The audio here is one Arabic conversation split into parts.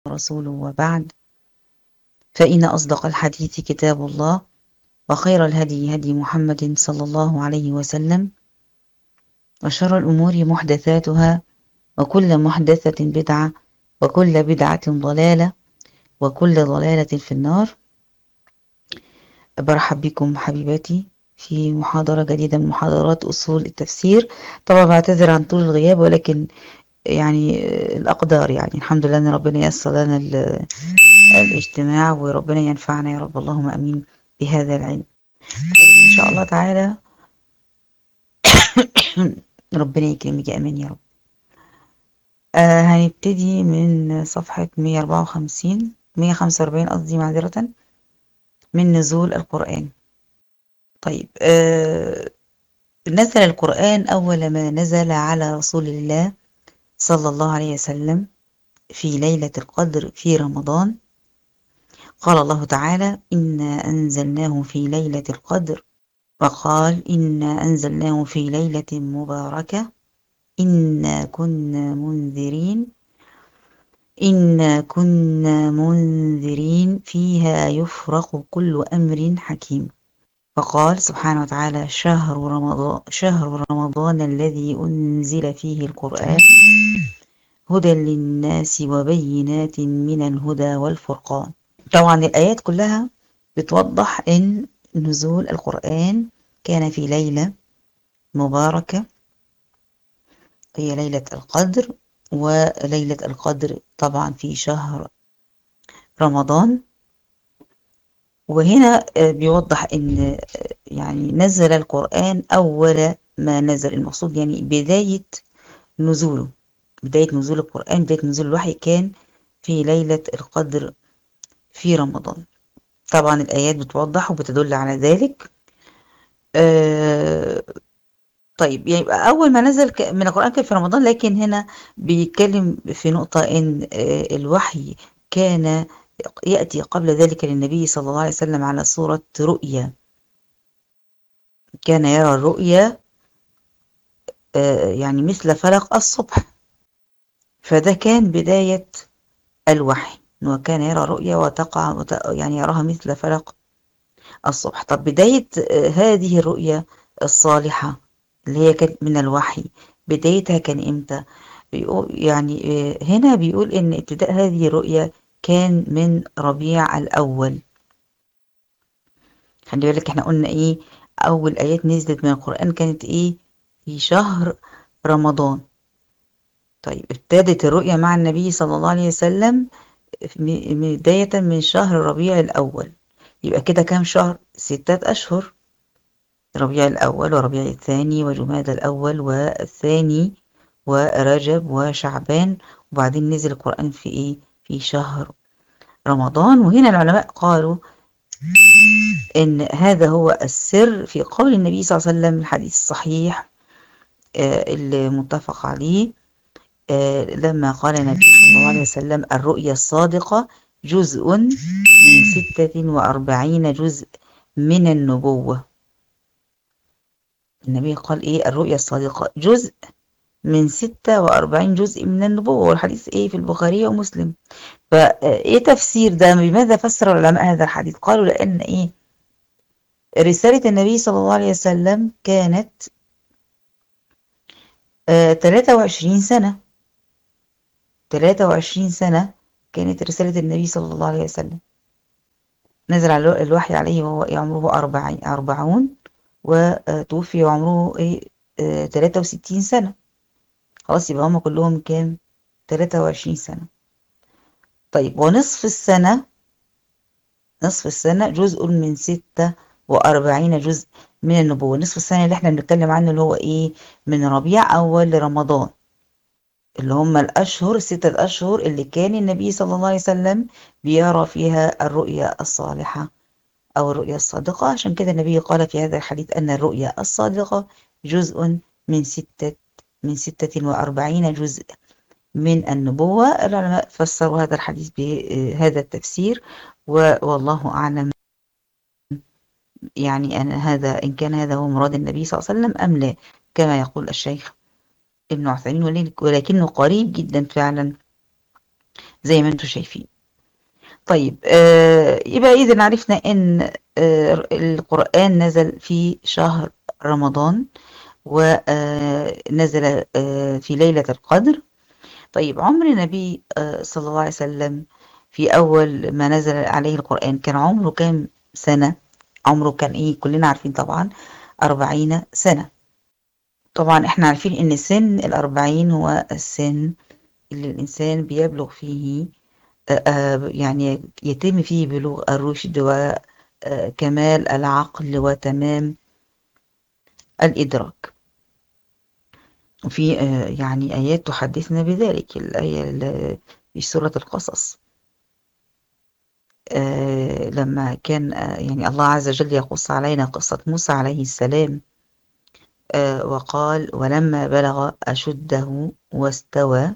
ورسوله وبعد، فإن أصدق الحديث كتاب الله، وخير الهدي هدي محمد صلى الله عليه وسلم، وشر الأمور محدثاتها، وكل محدثة بدعة، وكل بدعة ضلالة، وكل ضلالة في النار. برحب بكم حبيباتي في محاضرة جديدة من محاضرات أصول التفسير. طبعا بعتذر عن طول الغياب، ولكن يعني الأقدار، يعني الحمد لله أن ربنا ييسر لنا الاجتماع، وربنا ينفعنا يا رب، اللهم أمين بهذا العلم. إن شاء الله تعالى ربنا يكرمك، أمين يا رب. هنبتدي من صفحة 154 145 قصدي، معذرة، من نزول القرآن. طيب، نزل القرآن أول ما نزل على رسول الله صلى الله عليه وسلم في ليلة القدر في رمضان. قال الله تعالى: إنا أنزلناه في ليلة القدر، وقال: إنا أنزلناه في ليلة مباركة، إنا كنا منذرين، إنا كنا منذرين فيها يفرق كل أمر حكيم. وقال سبحانه وتعالى: شهر رمضان الذي أنزل فيه القرآن هدى للناس وبينات من الهدى والفرقان. طبعا الآيات كلها بتوضح إن نزول القرآن كان في ليلة مباركة، هي ليلة القدر، وليلة القدر طبعا في شهر رمضان. وهنا بيوضح ان يعني نزل القرآن أول ما نزل، المقصود يعني بداية نزوله، بداية نزول القرآن، بداية نزول الوحي كان في ليلة القدر في رمضان. طبعا الآيات بتوضح وبتدل على ذلك. طيب، يبقى أول ما نزل من القرآن كان في رمضان، لكن هنا بيتكلم في نقطة إن الوحي كان يأتي قبل ذلك للنبي صلى الله عليه وسلم على صورة رؤيا، كان يرى الرؤيا يعني مثل فلق الصبح، فده كان بداية الوحي، وكان يرى رؤيا وتقع يعني يراها مثل فلق الصبح. طب بداية هذه الرؤيا الصالحة اللي هي كانت من الوحي، بدايتها كان إمتى؟ يعني هنا بيقول إن ابتداء هذه الرؤيا كان من ربيع الأول. خلي بالك احنا قلنا إيه، أول آيات نزلت من القرآن كانت إيه؟ في شهر رمضان. طيب، ابتدت الرؤيا مع النبي صلى الله عليه وسلم بداية من شهر ربيع الأول. يبقى كده كام شهر؟ 6 أشهر: ربيع الأول وربيع الثاني وجماد الأول والثاني ورجب وشعبان، وبعدين نزل القرآن في إيه؟ في شهر رمضان. وهنا العلماء قالوا إن هذا هو السر في قول النبي صلى الله عليه وسلم الحديث الصحيح اللي متفق عليه، لما قال النبي صلى الله عليه وسلم: الرؤيا الصادقة جزء من 46 جزء من النبوة. النبي قال إيه؟ الرؤيا الصادقة جزء من 46 جزء من النبوة، والحديث إيه في البخاري ومسلم. فإيه تفسير ده؟ بماذا فسر العلماء هذا الحديث؟ قالوا لأن إيه؟ رسالة النبي صلى الله عليه وسلم كانت 23 سنة. 23 سنة كانت رسالة النبي صلى الله عليه وسلم. نزل على الوحي عليه وهو عمره 40 وتوفي وعمره إيه 63 سنة. خلاص، يبقى هم كلهم كام؟ 23 سنة. طيب، ونصف السنة، نصف السنة جزء من 46 جزء من النبوة. نصف السنة اللي احنا بنتكلم عنه اللي هو ايه؟ من ربيع أول لرمضان، اللي هم الأشهر 6 أشهر اللي كان النبي صلى الله عليه وسلم بيرى فيها الرؤيا الصالحة أو الرؤيا الصادقة. عشان كده النبي قال في هذا الحديث أن الرؤيا الصادقة جزء من 46 جزء من النبوة. العلماء فسروا هذا الحديث بهذا التفسير، والله أعلم يعني إن كان هذا هو مراد النبي صلى الله عليه وسلم أم لا، كما يقول الشيخ ابن عثيمين، ولكنه قريب جدا فعلا زي ما انتم شايفين. طيب يبقى إذا عرفنا إن القرآن نزل في شهر رمضان، ونزل في ليلة القدر. طيب عمر النبي صلى الله عليه وسلم في أول ما نزل عليه القرآن كان عمره كام سنة؟ عمره كان إيه؟ كلنا عارفين طبعا 40 سنة. طبعا احنا عارفين إن سن ال40 هو السن اللي الإنسان بيبلغ فيه يعني يتم فيه بلوغ الرشد وكمال العقل وتمام الإدراك. وفي يعني آيات تحدثنا بذلك، الآية في سورة القصص لما كان يعني الله عز وجل يقص علينا قصة موسى عليه السلام، وقال ولما بلغ أشده واستوى.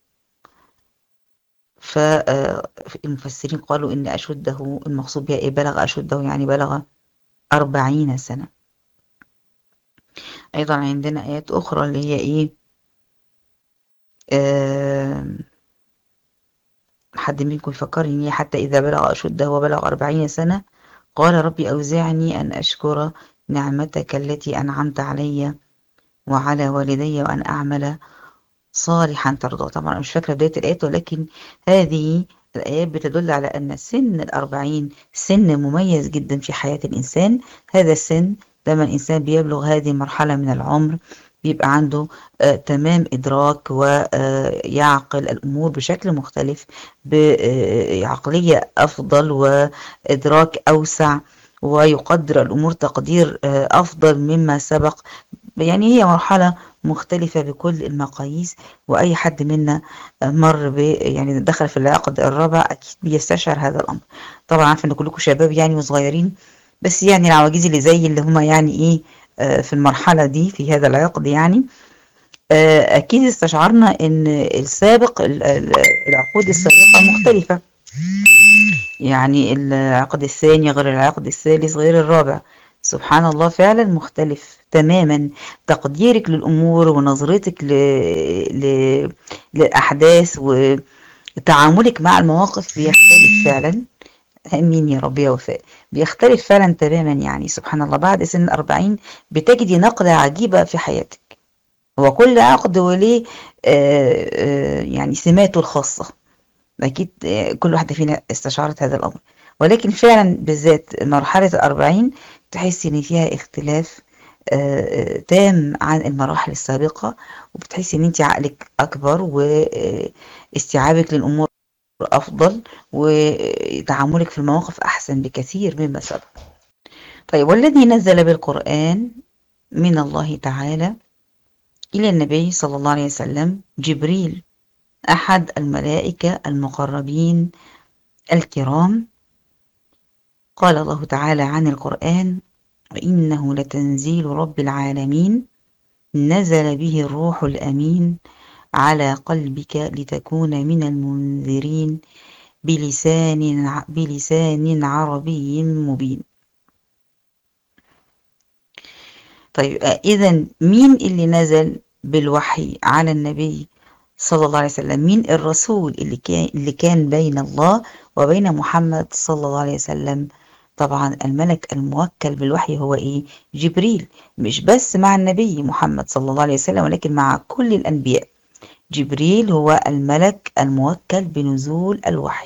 فالمفسرين قالوا إن أشده المقصود بها إيه؟ بلغ أشده يعني بلغ 40 سنة. أيضا عندنا آيات أخرى اللي هي إيه، آه حد منكم يفكرني، حتى إذا بلغ أشده وبلغ 40 سنة قال ربي أوزعني أن أشكر نعمتك التي أنعمت علي وعلى والدي وأن أعمل صالحا ترضى. طبعا أنا مش فاكرة بداية الآيات، ولكن هذه الآيات بتدل على أن سن 40 سن مميز جدا في حياة الإنسان. هذا السن لما الإنسان بيبلغ هذه المرحلة من العمر بيبقى عنده تمام إدراك ويعقل الأمور بشكل مختلف، بعقلية أفضل وإدراك أوسع، ويقدر الأمور تقدير أفضل مما سبق. يعني هي مرحلة مختلفة بكل المقاييس، وأي حد منا مر يعني دخل في العقد الرابع أكيد بيستشعر هذا الأمر. طبعا عارفة إن كلكم شباب يعني وصغيرين، بس يعني العواجيز اللي زي اللي هم يعني إيه في المرحلة دي في هذا العقد يعني أكيد استشعرنا إن السابق العقود السابقة مختلفة. يعني العقد الثاني غير العقد الثالث غير الرابع، سبحان الله فعلا مختلف تماما. تقديرك للأمور ونظرتك للأحداث وتعاملك مع المواقف بيختلف فعلا. امين يا رب يا وفاء. بيختلف فعلا تماما، يعني سبحان الله بعد سن 40 بتجدي نقلة عجيبة في حياتك. هو كل عقد وليه يعني سماته الخاصة، أكيد كل واحدة فينا استشعرت هذا الأمر، ولكن فعلا بالذات مرحلة ال40 تحسي إن فيها اختلاف تام عن المراحل السابقة، وبتحسي إن أنت عقلك أكبر واستيعابك للأمور أفضل وتعاملك في المواقف أحسن بكثير مما سبق. طيب والذي نزل بالقرآن من الله تعالى إلى النبي صلى الله عليه وسلم جبريل، أحد الملائكة المقربين الكرام. قال الله تعالى عن القرآن وإنه لتنزيل رب العالمين نزل به الروح الأمين على قلبك لتكون من المنذرين بلسان عربي مبين. طيب إذن مين اللي نزل بالوحي على النبي صلى الله عليه وسلم؟ مين الرسول اللي كان بين الله وبين محمد صلى الله عليه وسلم؟ طبعا الملك الموكل بالوحي هو ايه؟ جبريل. مش بس مع النبي محمد صلى الله عليه وسلم، ولكن مع كل الأنبياء. جبريل هو الملك الموكل بنزول الوحي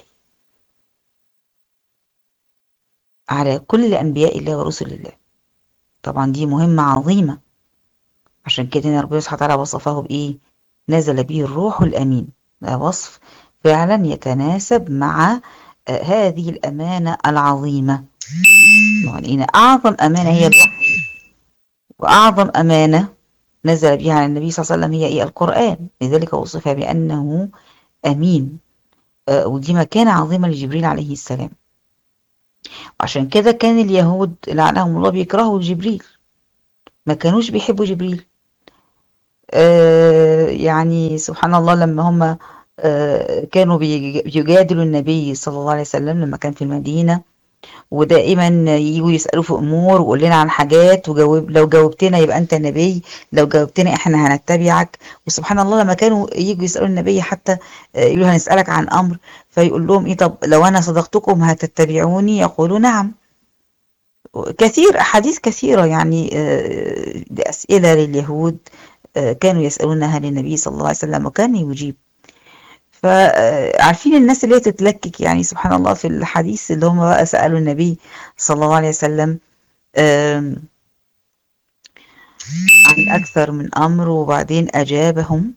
على كل أنبياء الله ورسل الله. طبعا دي مهمة عظيمة، عشان كده ربنا سبحانه وتعالى وصفه بإيه؟ نزل به الروح الأمين. ده وصف فعلا يتناسب مع هذه الأمانة العظيمة. يعني أعظم أمانة هي الوحي، وأعظم أمانة نزل بها على النبي صلى الله عليه وسلم هي إيه؟ القرآن. لذلك وصف بأنه أمين، ودي مكانة عظيمة لجبريل عليه السلام. وعشان كده كان اليهود لعنهم الله بيكرهوا جبريل، ما كانوش بيحبوا جبريل. يعني سبحان الله لما هم كانوا بيجادلوا النبي صلى الله عليه وسلم لما كان في المدينة، ودائما يجوا يسألوا في أمور وقول لنا عن حاجات، وجاوب لو جاوبتنا يبقى أنت نبي، لو جاوبتنا إحنا هنتبعك. وسبحان الله لما كانوا يجوا يسألوا النبي حتى يقولوا هنسألك عن أمر، فيقول لهم إيه، طب لو أنا صدقتكم هتتبعوني؟ يقولوا نعم. كثير أحاديث كثيرة يعني أسئلة لليهود كانوا يسألونها للنبي صلى الله عليه وسلم وكان يجيب. فعارفين الناس اللي هي تتلكك يعني سبحان الله في الحديث اللي هم بقى سألوا النبي صلى الله عليه وسلم عن أكثر من أمر، وبعدين أجابهم.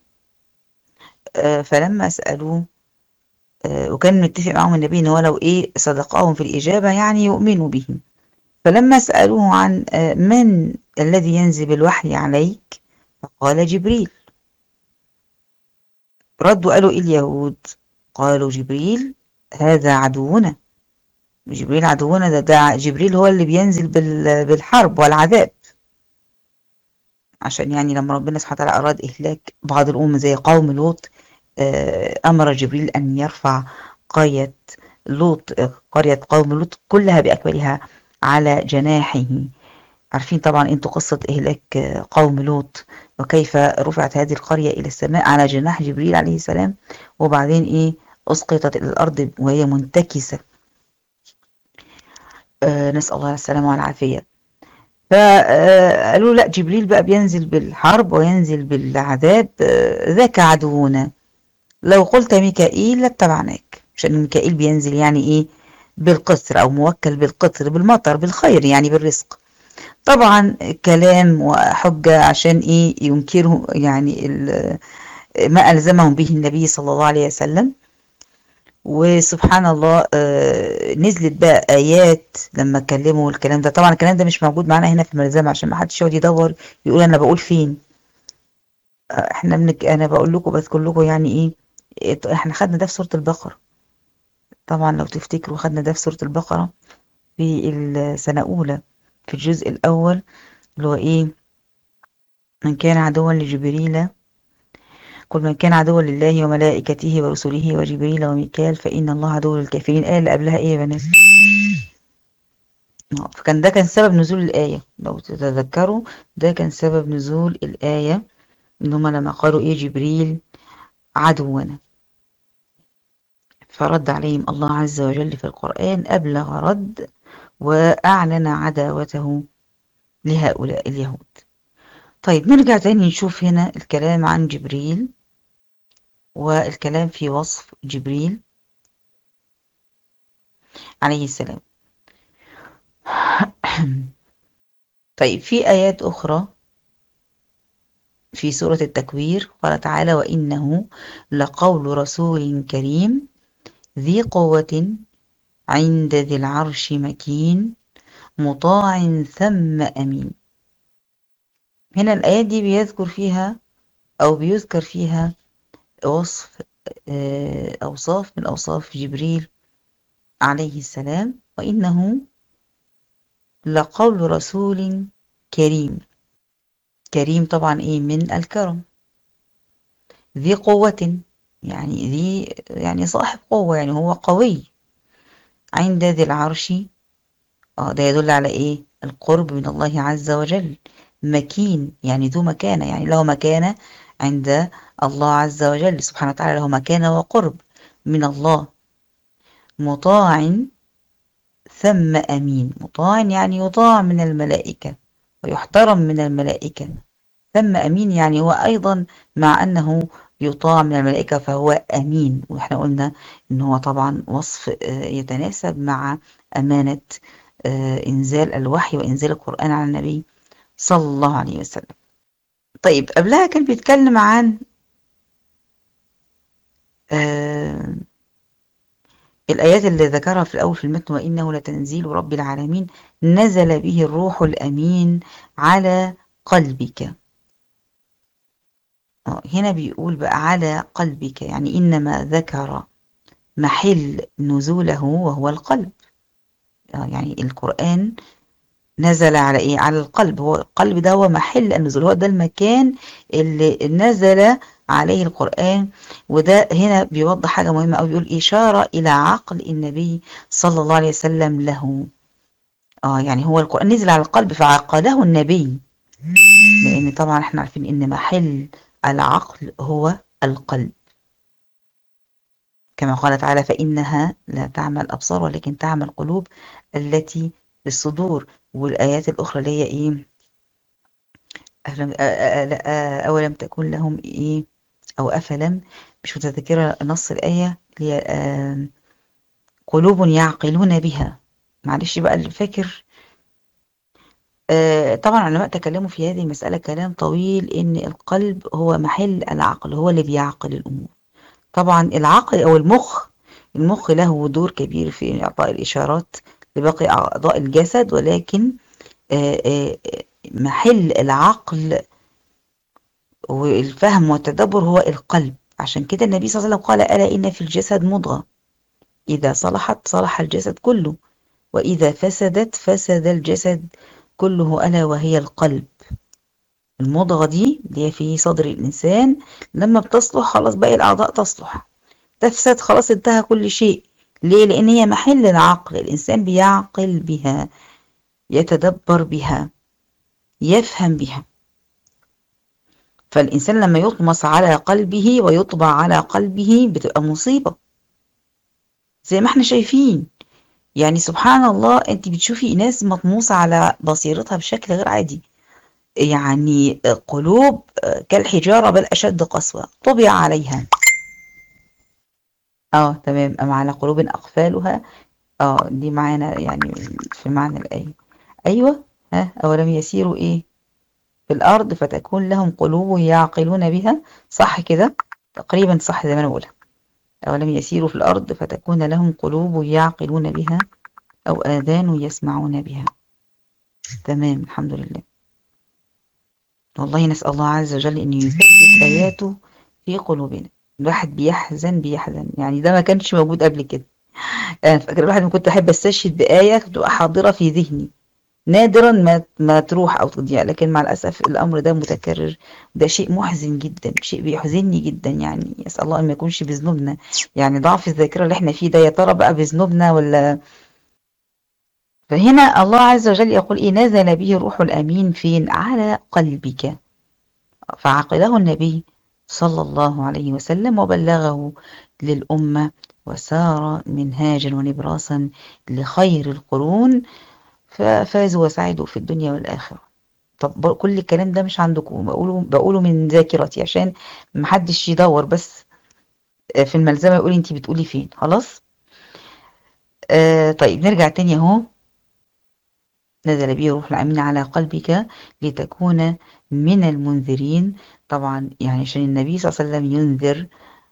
فلما سألوه وكان متفق معهم النبي إن هو لو إيه صدقهم في الإجابة يعني يؤمنوا به. فلما سألوه عن من الذي ينزل الوحي عليك، فقال جبريل. ردوا قالوا إيه اليهود؟ قالوا جبريل هذا عدونا. جبريل عدونا، ده جبريل هو اللي بينزل بالحرب والعذاب. عشان يعني لما ربنا سبحانه وتعالى أراد إهلاك بعض الأمم زي قوم لوط، أمر جبريل أن يرفع قرية لوط، قرية قوم لوط كلها بأكملها على جناحه. عارفين طبعا انتوا قصة إهلاك قوم لوط، وكيف رفعت هذه القرية إلى السماء على جناح جبريل عليه السلام، وبعدين إيه أسقطت إلى الأرض وهي منتكسة. نسأل الله السلامة والعافية. فقالوا لا، جبريل بقى بينزل بالحرب وينزل بالعذاب، ذاك عدونا. لو قلت ميكائيل لاتبعناك، عشان ميكائيل بينزل يعني ايه بالقطر، او موكل بالقطر بالمطر بالخير يعني بالرزق. طبعا كلام وحجة عشان ايه ينكروا يعني ما ألزمهم به النبي صلى الله عليه وسلم. وسبحان الله نزلت بقى آيات لما اتكلموا الكلام ده. طبعا الكلام ده مش موجود معانا هنا في الملزمة عشان ما حدش يقعد يدور يقول أنا بقول فين. احنا أنا بقول لكم بذكر لكم يعني احنا خدنا ده في سورة البقرة. طبعا لو تفتكروا خدنا ده في سورة البقرة في السنة أولى في الجزء الأول، اللي هو من كان عدوا لجبريل، قل من كان عدوا لله وملائكته ورسله وجبريل وميكال فإن الله عدو للكافرين. الآية اللي قبلها إيه يا بنات؟ فكان ده كان سبب نزول الآية لو تتذكروا. ده كان سبب نزول الآية إن هما لما قالوا جبريل عدونا، فرد عليهم الله عز وجل في القرآن أبلغ رد وأعلن عداوته لهؤلاء اليهود. طيب نرجع تاني نشوف هنا الكلام عن جبريل والكلام في وصف جبريل عليه السلام. طيب في آيات أخرى في سورة التكوير قال تعالى وإنه لقول رسول كريم ذي قوة عند ذي العرش مكين مطاع ثم أمين. هنا الآيات دي بيذكر فيها أو بيذكر فيها وصف أوصاف من أوصاف جبريل عليه السلام، وإنه لقول رسول كريم. كريم طبعا من الكرم. ذي قوة يعني صاحب قوة، يعني هو قوي. عند ذي العرش ده يدل على القرب من الله عز وجل. مكين يعني ذو مكانة، يعني له مكانة عند الله عز وجل سبحانه وتعالى، له مكانة وقرب من الله. مطاع ثم أمين. مطاع يعني يطاع من الملائكة ويحترم من الملائكة. ثم أمين يعني هو أيضا مع أنه يطاع من الملائكة فهو أمين. وإحنا قلنا إن هو طبعا وصف يتناسب مع أمانة إنزال الوحي وإنزال القرآن على النبي صلى الله عليه وسلم. طيب قبلها كان بيتكلم عن الآيات اللي ذكرها في الأول في المتن وإنه لتنزيل رب العالمين نزل به الروح الأمين على قلبك. هنا بيقول بقى على قلبك، يعني إنما ذكر محل نزوله وهو القلب. يعني القرآن نزل على ايه؟ على القلب. هو القلب ده هو محل النزول، هو ده المكان اللي نزل عليه القرآن. وده هنا بيوضح حاجة مهمة أوي، بيقول إشارة إلى عقل النبي صلى الله عليه وسلم له. يعني هو القرآن نزل على القلب فعقله النبي، لأن طبعا احنا عارفين إن محل العقل هو القلب، كما قال تعالى فإنها لا تعمى الأبصار ولكن تعمى القلوب التي في الصدور. والآيات الأخرى اللي هي إيه؟ أولم تكن لهم إيه؟ أو أفلم، مش متذكرة نص الآية، اللي هي قلوب يعقلون بها. معلش بقى اللي فاكر. طبعا علماء تكلموا في هذه المسألة كلام طويل، إن القلب هو محل العقل، هو اللي بيعقل الأمور. طبعا العقل أو المخ له دور كبير في إعطاء الإشارات لباقي أعضاء الجسد، ولكن محل العقل والفهم والتدبر هو القلب. عشان كده النبي صلى الله عليه وسلم قال ألا إن في الجسد مضغة إذا صلحت صلح الجسد كله، وإذا فسدت فسد الجسد كله، ألا وهي القلب. المضغة دي اللي هي في صدر الإنسان، لما بتصلح خلاص باقي الأعضاء تصلح، تفسد خلاص انتهى كل شيء. ليه؟ لأن هي محل العقل، الإنسان بيعقل بها، يتدبر بها، يفهم بها. فالإنسان لما يطمس على قلبه ويطبع على قلبه بتبقى مصيبة، زي ما احنا شايفين. يعني سبحان الله، انت بتشوفي ناس مطموسة على بصيرتها بشكل غير عادي، يعني قلوب كالحجارة بل أشد قسوة طبع عليها. تمام، أم على قلوب أقفالها. دي معانا يعني في معنى الآية. أيوة. أولم يسيروا إيه في الأرض فتكون لهم قلوب يعقلون بها. صح كده، تقريبا صح زي ما أنا بقولها. أولم يسيروا في الأرض فتكون لهم قلوب يعقلون بها أو آذان يسمعون بها. تمام، الحمد لله. والله نسأل الله عز وجل أن يثبت آياته في قلوبنا. الواحد بيحزن يعني ده ما كانش موجود قبل كده. أنا فاكر الواحد ما كنت أحب أستشهد بآية تبقى حاضرة في ذهني، نادرا ما تروح أو تضيع، لكن مع الأسف الأمر ده متكرر. ده شيء محزن جدا، شيء بيحزنني جدا. يعني يسأل الله أن ما يكونش بذنوبنا، يعني ضعف الذاكرة اللي احنا فيه ده يا ترى بقى بذنوبنا ولا. فهنا الله عز وجل يقول إيه؟ نزل به الروح الأمين فين؟ على قلبك. فعقله النبي صلى الله عليه وسلم وبلغه للأمة، وسار منهاجا ونبراسا لخير القرون، ففازوا وسعدوا في الدنيا والآخرة. طب كل الكلام ده مش عندكم، بقوله من ذاكرتي عشان محدش يدور بس في الملزمة يقول انتي بتقولي فين. خلاص. طيب نرجع تاني اهو. نزل به روح الأمين على قلبك لتكون من المنذرين. طبعا يعني عشان النبي صلى الله عليه وسلم ينذر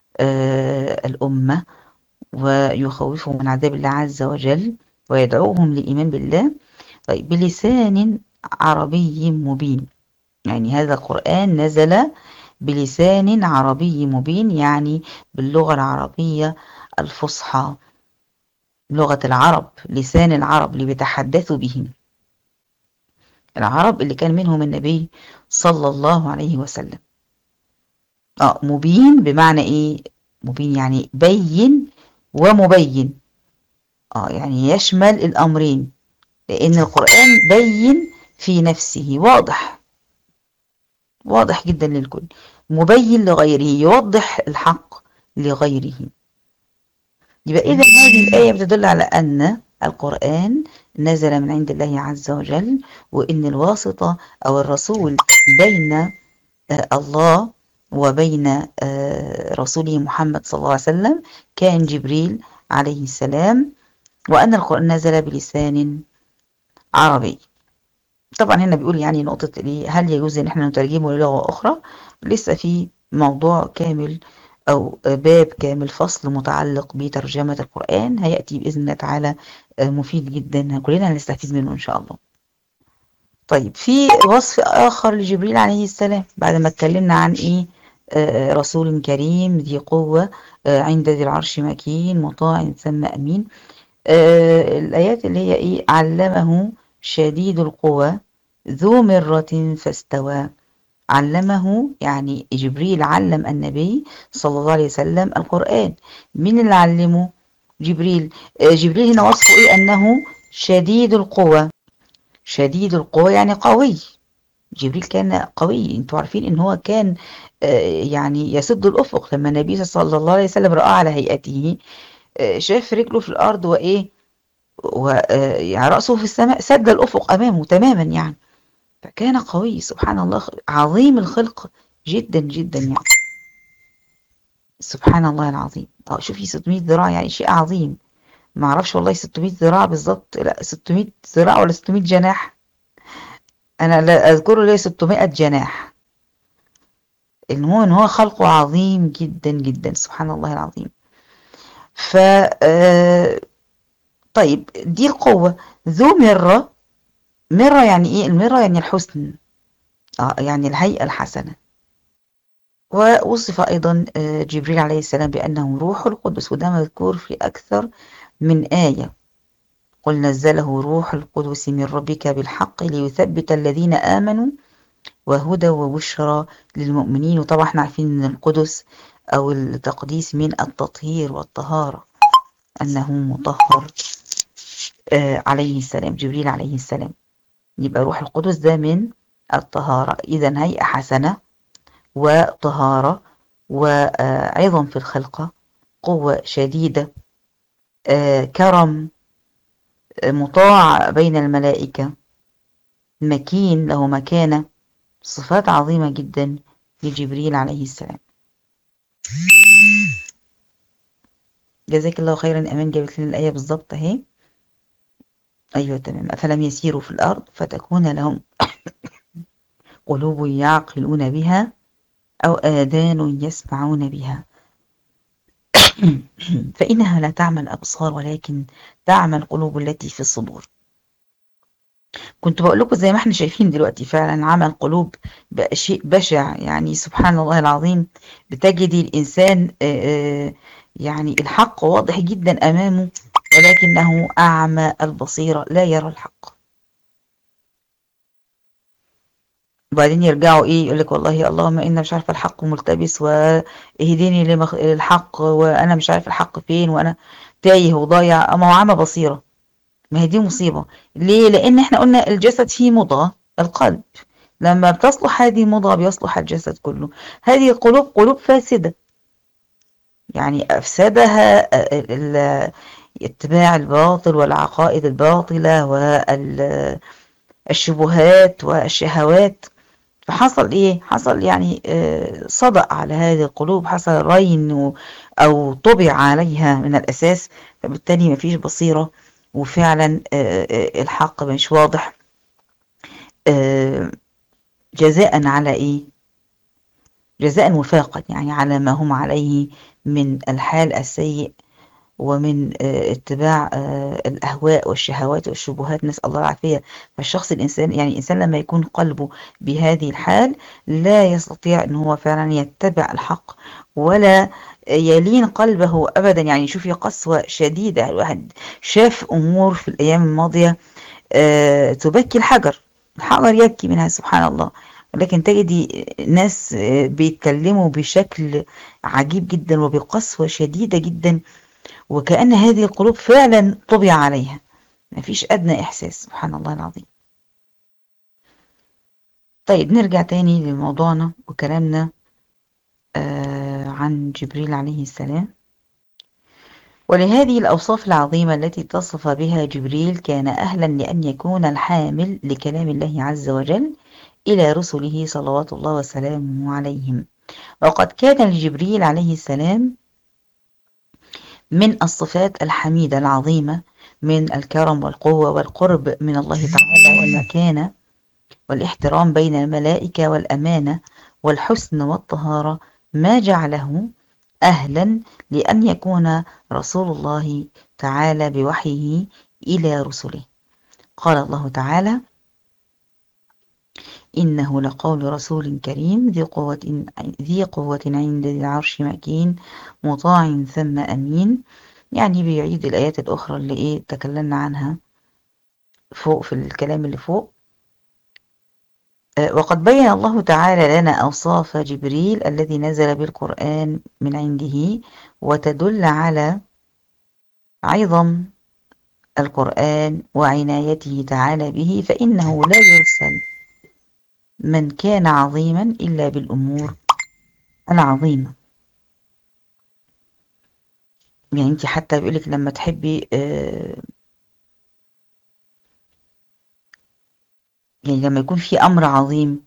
الأمة ويخوفهم من عذاب الله عز وجل ويدعوهم للإيمان بالله. طيب بلسان عربي مبين، يعني هذا القرآن نزل بلسان عربي مبين، يعني باللغة العربية الفصحى، لغة العرب، لسان العرب اللي بيتحدثوا به، العرب اللي كان منهم النبي صلى الله عليه وسلم. مبين بمعنى ايه؟ مبين يعني بين ومبين، يعني يشمل الأمرين، لأن القرآن بين في نفسه، واضح جدا للكل، مبين لغيره، يوضح الحق لغيره. يبقى إذا هذه الآية بتدل على أن القرآن نزل من عند الله عز وجل، وإن الواسطة أو الرسول بين الله وبين رسوله محمد صلى الله عليه وسلم كان جبريل عليه السلام، وأن القرآن نزل بلسان عربي. طبعا هنا بيقول يعني نقطة هل يجوز ان احنا نترجمه للغة اخرى؟ لسه في موضوع كامل او باب كامل، فصل متعلق بترجمة القرآن هيأتي بإذن الله تعالى، مفيد جدا كلنا هنستفيد منه ان شاء الله. طيب في وصف اخر لجبريل عليه السلام بعد ما اتكلمنا عن ايه؟ رسول كريم ذي قوة عند ذي العرش مكين مطاع ثم أمين. الآيات اللي هي إيه؟ علمه شديد القوى ذو مرة فاستوى. علمه يعني جبريل علم النبي صلى الله عليه وسلم القرآن. مين اللي علمه؟ جبريل. جبريل هنا وصفه ايه؟ انه شديد القوى. شديد القوى يعني قوي. جبريل كان قوي. انتوا عارفين ان هو كان يعني يسد الافق. لما النبي صلى الله عليه وسلم رآه على هيئته، شاف رجله في الارض وايه، يعني رأسه في السماء، سد الافق امامه تماما يعني. فكان قوي سبحان الله، عظيم الخلق جدا جدا يعني. سبحان الله العظيم. شوفي 600 ذراع يعني شيء عظيم. ما اعرفش والله 600 ذراع بالظبط، لا 600 ذراع ولا 600 جناح، انا لا اذكره ليه 600 جناح. المهم ان هو خلقه عظيم جدا جدا سبحان الله العظيم. ف طيب دي القوة. ذو مرة. مرة يعني ايه؟ المرة يعني الحسن، يعني الهيئة الحسنة. ووصف أيضا جبريل عليه السلام بأنه روح القدس، وده مذكور في أكثر من آية. قل نزله روح القدس من ربك بالحق ليثبت الذين آمنوا وهدى وبشرى للمؤمنين. وطبعا احنا عارفين ان القدس او التقديس من التطهير والطهارة، انه مطهر عليه السلام، جبريل عليه السلام. يبقى روح القدس ده من الطهارة. اذا هيئة حسنة وطهارة وعظم في الخلقة، قوة شديدة، كرم، مطاع بين الملائكة، مكين له مكانة. صفات عظيمة جدا لجبريل عليه السلام. جزاك الله خيرا. أمان جابت لنا الآية بالظبط اهي. أيوة تمام. أفلم يسيروا في الأرض فتكون لهم قلوب يعقلون بها أو آذان يسمعون بها فإنها لا تعمى الأبصار ولكن تعمى القلوب التي في الصدور. كنت بقول لكم زي ما احنا شايفين دلوقتي فعلا عمى القلوب بقى شيء بشع يعني سبحان الله العظيم. بتجدي الإنسان يعني الحق واضح جدا أمامه ولكنه أعمى البصيرة لا يرى الحق. وبعدين يرجعوا ايه يقول لك والله اللهم إن مش عارفه الحق ملتبس واهديني للحق وانا مش عارف الحق فين وانا تايه وضايع. اما هو عمى بصيره. ما هي دي مصيبه. ليه؟ لان احنا قلنا الجسد فيه مضغه، القلب. لما بتصلح هذه المضغه بيصلح الجسد كله. هذه القلوب قلوب فاسده يعني افسدها اتباع الباطل والعقائد الباطله والشبهات والشهوات. فحصل ايه؟ حصل يعني صدأ على هذه القلوب، حصل رين او طبع عليها من الاساس. فبالتالي مفيش بصيرة وفعلا الحق مش واضح. جزاء على ايه؟ جزاء وفاقا يعني على ما هم عليه من الحال السيء ومن اتباع الأهواء والشهوات والشبهات، نسأل الله العافية. فالشخص الإنسان يعني الإنسان لما يكون قلبه بهذه الحال لا يستطيع أن هو فعلا يتبع الحق ولا يلين قلبه أبدا. يعني شوفي قسوة شديدة. الواحد شاف أمور في الأيام الماضية تبكي الحجر. الحجر يبكي منها سبحان الله. ولكن تجدي ناس بيتكلموا بشكل عجيب جدا وبقسوة شديدة جدا، وكأن هذه القلوب فعلا طبع عليها، ما فيش أدنى إحساس. سبحان الله العظيم. طيب نرجع تاني لموضوعنا وكلامنا عن جبريل عليه السلام. ولهذه الأوصاف العظيمة التي اتصف بها جبريل كان أهلا لأن يكون الحامل لكلام الله عز وجل إلى رسله صلوات الله وسلامه عليهم. وقد كان لجبريل عليه السلام من الصفات الحميدة العظيمة من الكرم والقوة والقرب من الله تعالى والمكانة والاحترام بين الملائكة والأمانة والحسن والطهارة، ما جعله أهلا لأن يكون رسول الله تعالى بوحيه إلى رسله. قال الله تعالى: إنه لقول رسول كريم ذي قوة عند ذي العرش مكين مطاع ثم أمين. يعني بيعيد الآيات الأخرى اللي تكلمنا عنها فوق في الكلام اللي فوق. وقد بين الله تعالى لنا أوصاف جبريل الذي نزل بالقرآن من عنده، وتدل على عظم القرآن وعنايته تعالى به، فإنه لا يرسل من كان عظيما إلا بالأمور العظيمة. يعني انت حتى بيقولك لما تحبي يعني لما يكون في أمر عظيم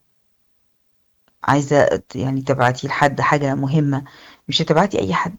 عايزة يعني تبعتي لحد حاجة مهمة، مش هتبعتي أي حد،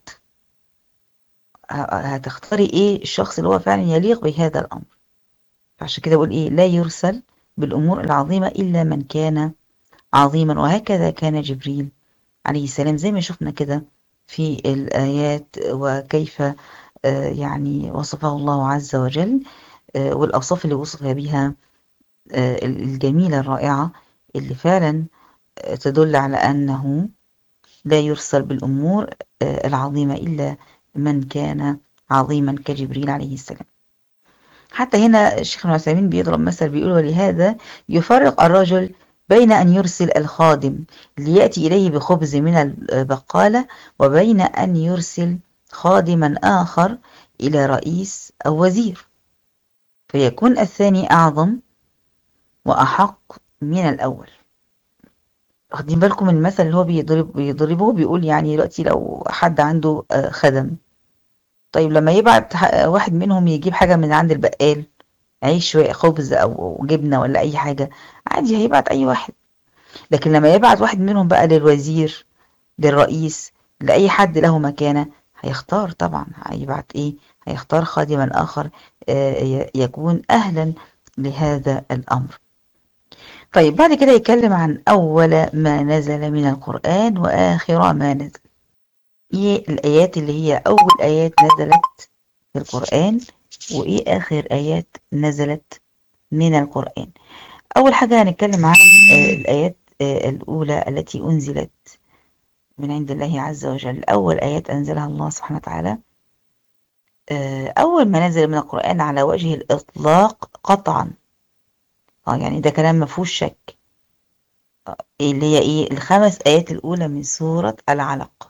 هتختاري ايه الشخص اللي هو فعلا يليق بهذا الأمر. فعشان كده بقول ايه لا يرسل بالأمور العظيمة إلا من كان عظيما. وهكذا كان جبريل عليه السلام زي ما شفنا كده في الآيات، وكيف يعني وصفه الله عز وجل، والأوصاف اللي وصف بها الجميلة الرائعة، اللي فعلا تدل على أنه لا يرسل بالأمور العظيمة إلا من كان عظيما كجبريل عليه السلام. حتى هنا الشيخ ابن عثيمين بيضرب مثل بيقول ولهذا يفرق الرجل بين أن يرسل الخادم ليأتي إليه بخبز من البقالة، وبين أن يرسل خادما آخر إلى رئيس أو وزير، فيكون الثاني أعظم وأحق من الأول. واخدين بالكم من المثل اللي هو بيضربه بيقول يعني دلوقتي لو حد عنده خدم، طيب لما يبعت واحد منهم يجيب حاجة من عند البقال، عيش خبز أو جبنة ولا أي حاجة، عادي هيبعت أي واحد. لكن لما يبعت واحد منهم بقى للوزير، للرئيس، لأي حد له مكانة، هيختار طبعا هيبعت إيه، هيختار خادما آخر يكون أهلا لهذا الأمر. طيب بعد كده يتكلم عن أول ما نزل من القرآن وآخر ما نزل. إيه الآيات اللي هي أول آيات نزلت في القرآن، وإيه آخر آيات نزلت من القرآن. أول حاجة هنتكلم عن الآيات الأولى التي أنزلت من عند الله عز وجل. أول آيات أنزلها الله سبحانه وتعالى، أول ما نزل من القرآن على وجه الإطلاق قطعا، يعني ده كلام ما فيهوش شك، اللي هي إيه الخمس آيات الأولى من سورة العلق.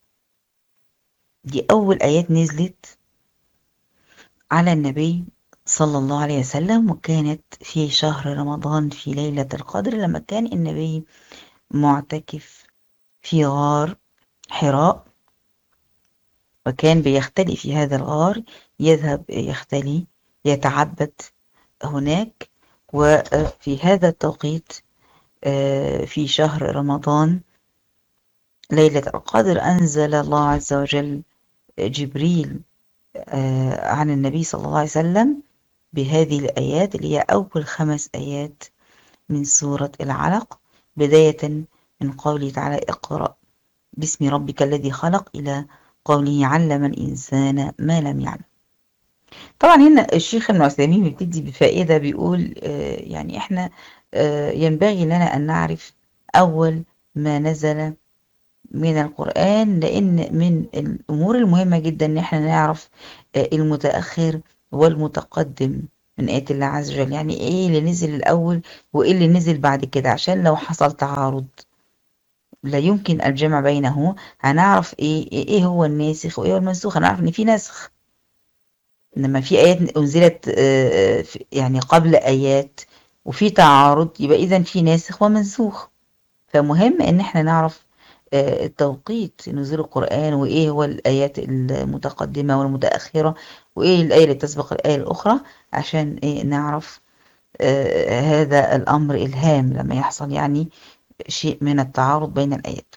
دي أول آيات نزلت على النبي صلى الله عليه وسلم، وكانت في شهر رمضان في ليلة القدر، لما كان النبي معتكف في غار حراء، وكان بيختلي في هذا الغار، يذهب يختلي يتعبد هناك. وفي هذا التوقيت في شهر رمضان ليلة القدر أنزل الله عز وجل جبريل عن النبي صلى الله عليه وسلم بهذه الآيات اللي هي أول خمس آيات من سورة العلق، بداية من قوله تعالى اقرأ باسم ربك الذي خلق إلى قوله علم الإنسان ما لم يعلم. طبعا هنا الشيخ ابن عثيمين بيبتدي بفائدة بيقول يعني احنا ينبغي لنا أن نعرف أول ما نزل من القرآن، لأن من الأمور المهمة جدا إن احنا نعرف المتأخر والمتقدم من آيات الله عز وجل، يعني ايه اللي نزل الأول وايه اللي نزل بعد كده، عشان لو حصل تعارض لا يمكن الجمع بينه، هنعرف ايه هو الناسخ وايه هو المنسوخ، هنعرف ان في نسخ. لما في آيات أنزلت يعني قبل آيات وفي تعارض، يبقى إذا في ناسخ ومنسوخ. فمهم إن احنا نعرف توقيت نزول القرآن، وإيه هو الآيات المتقدمة والمتأخرة، وإيه الآية اللي تسبق الآية الأخرى، عشان إيه نعرف هذا الأمر الهام لما يحصل يعني شيء من التعارض بين الآيات.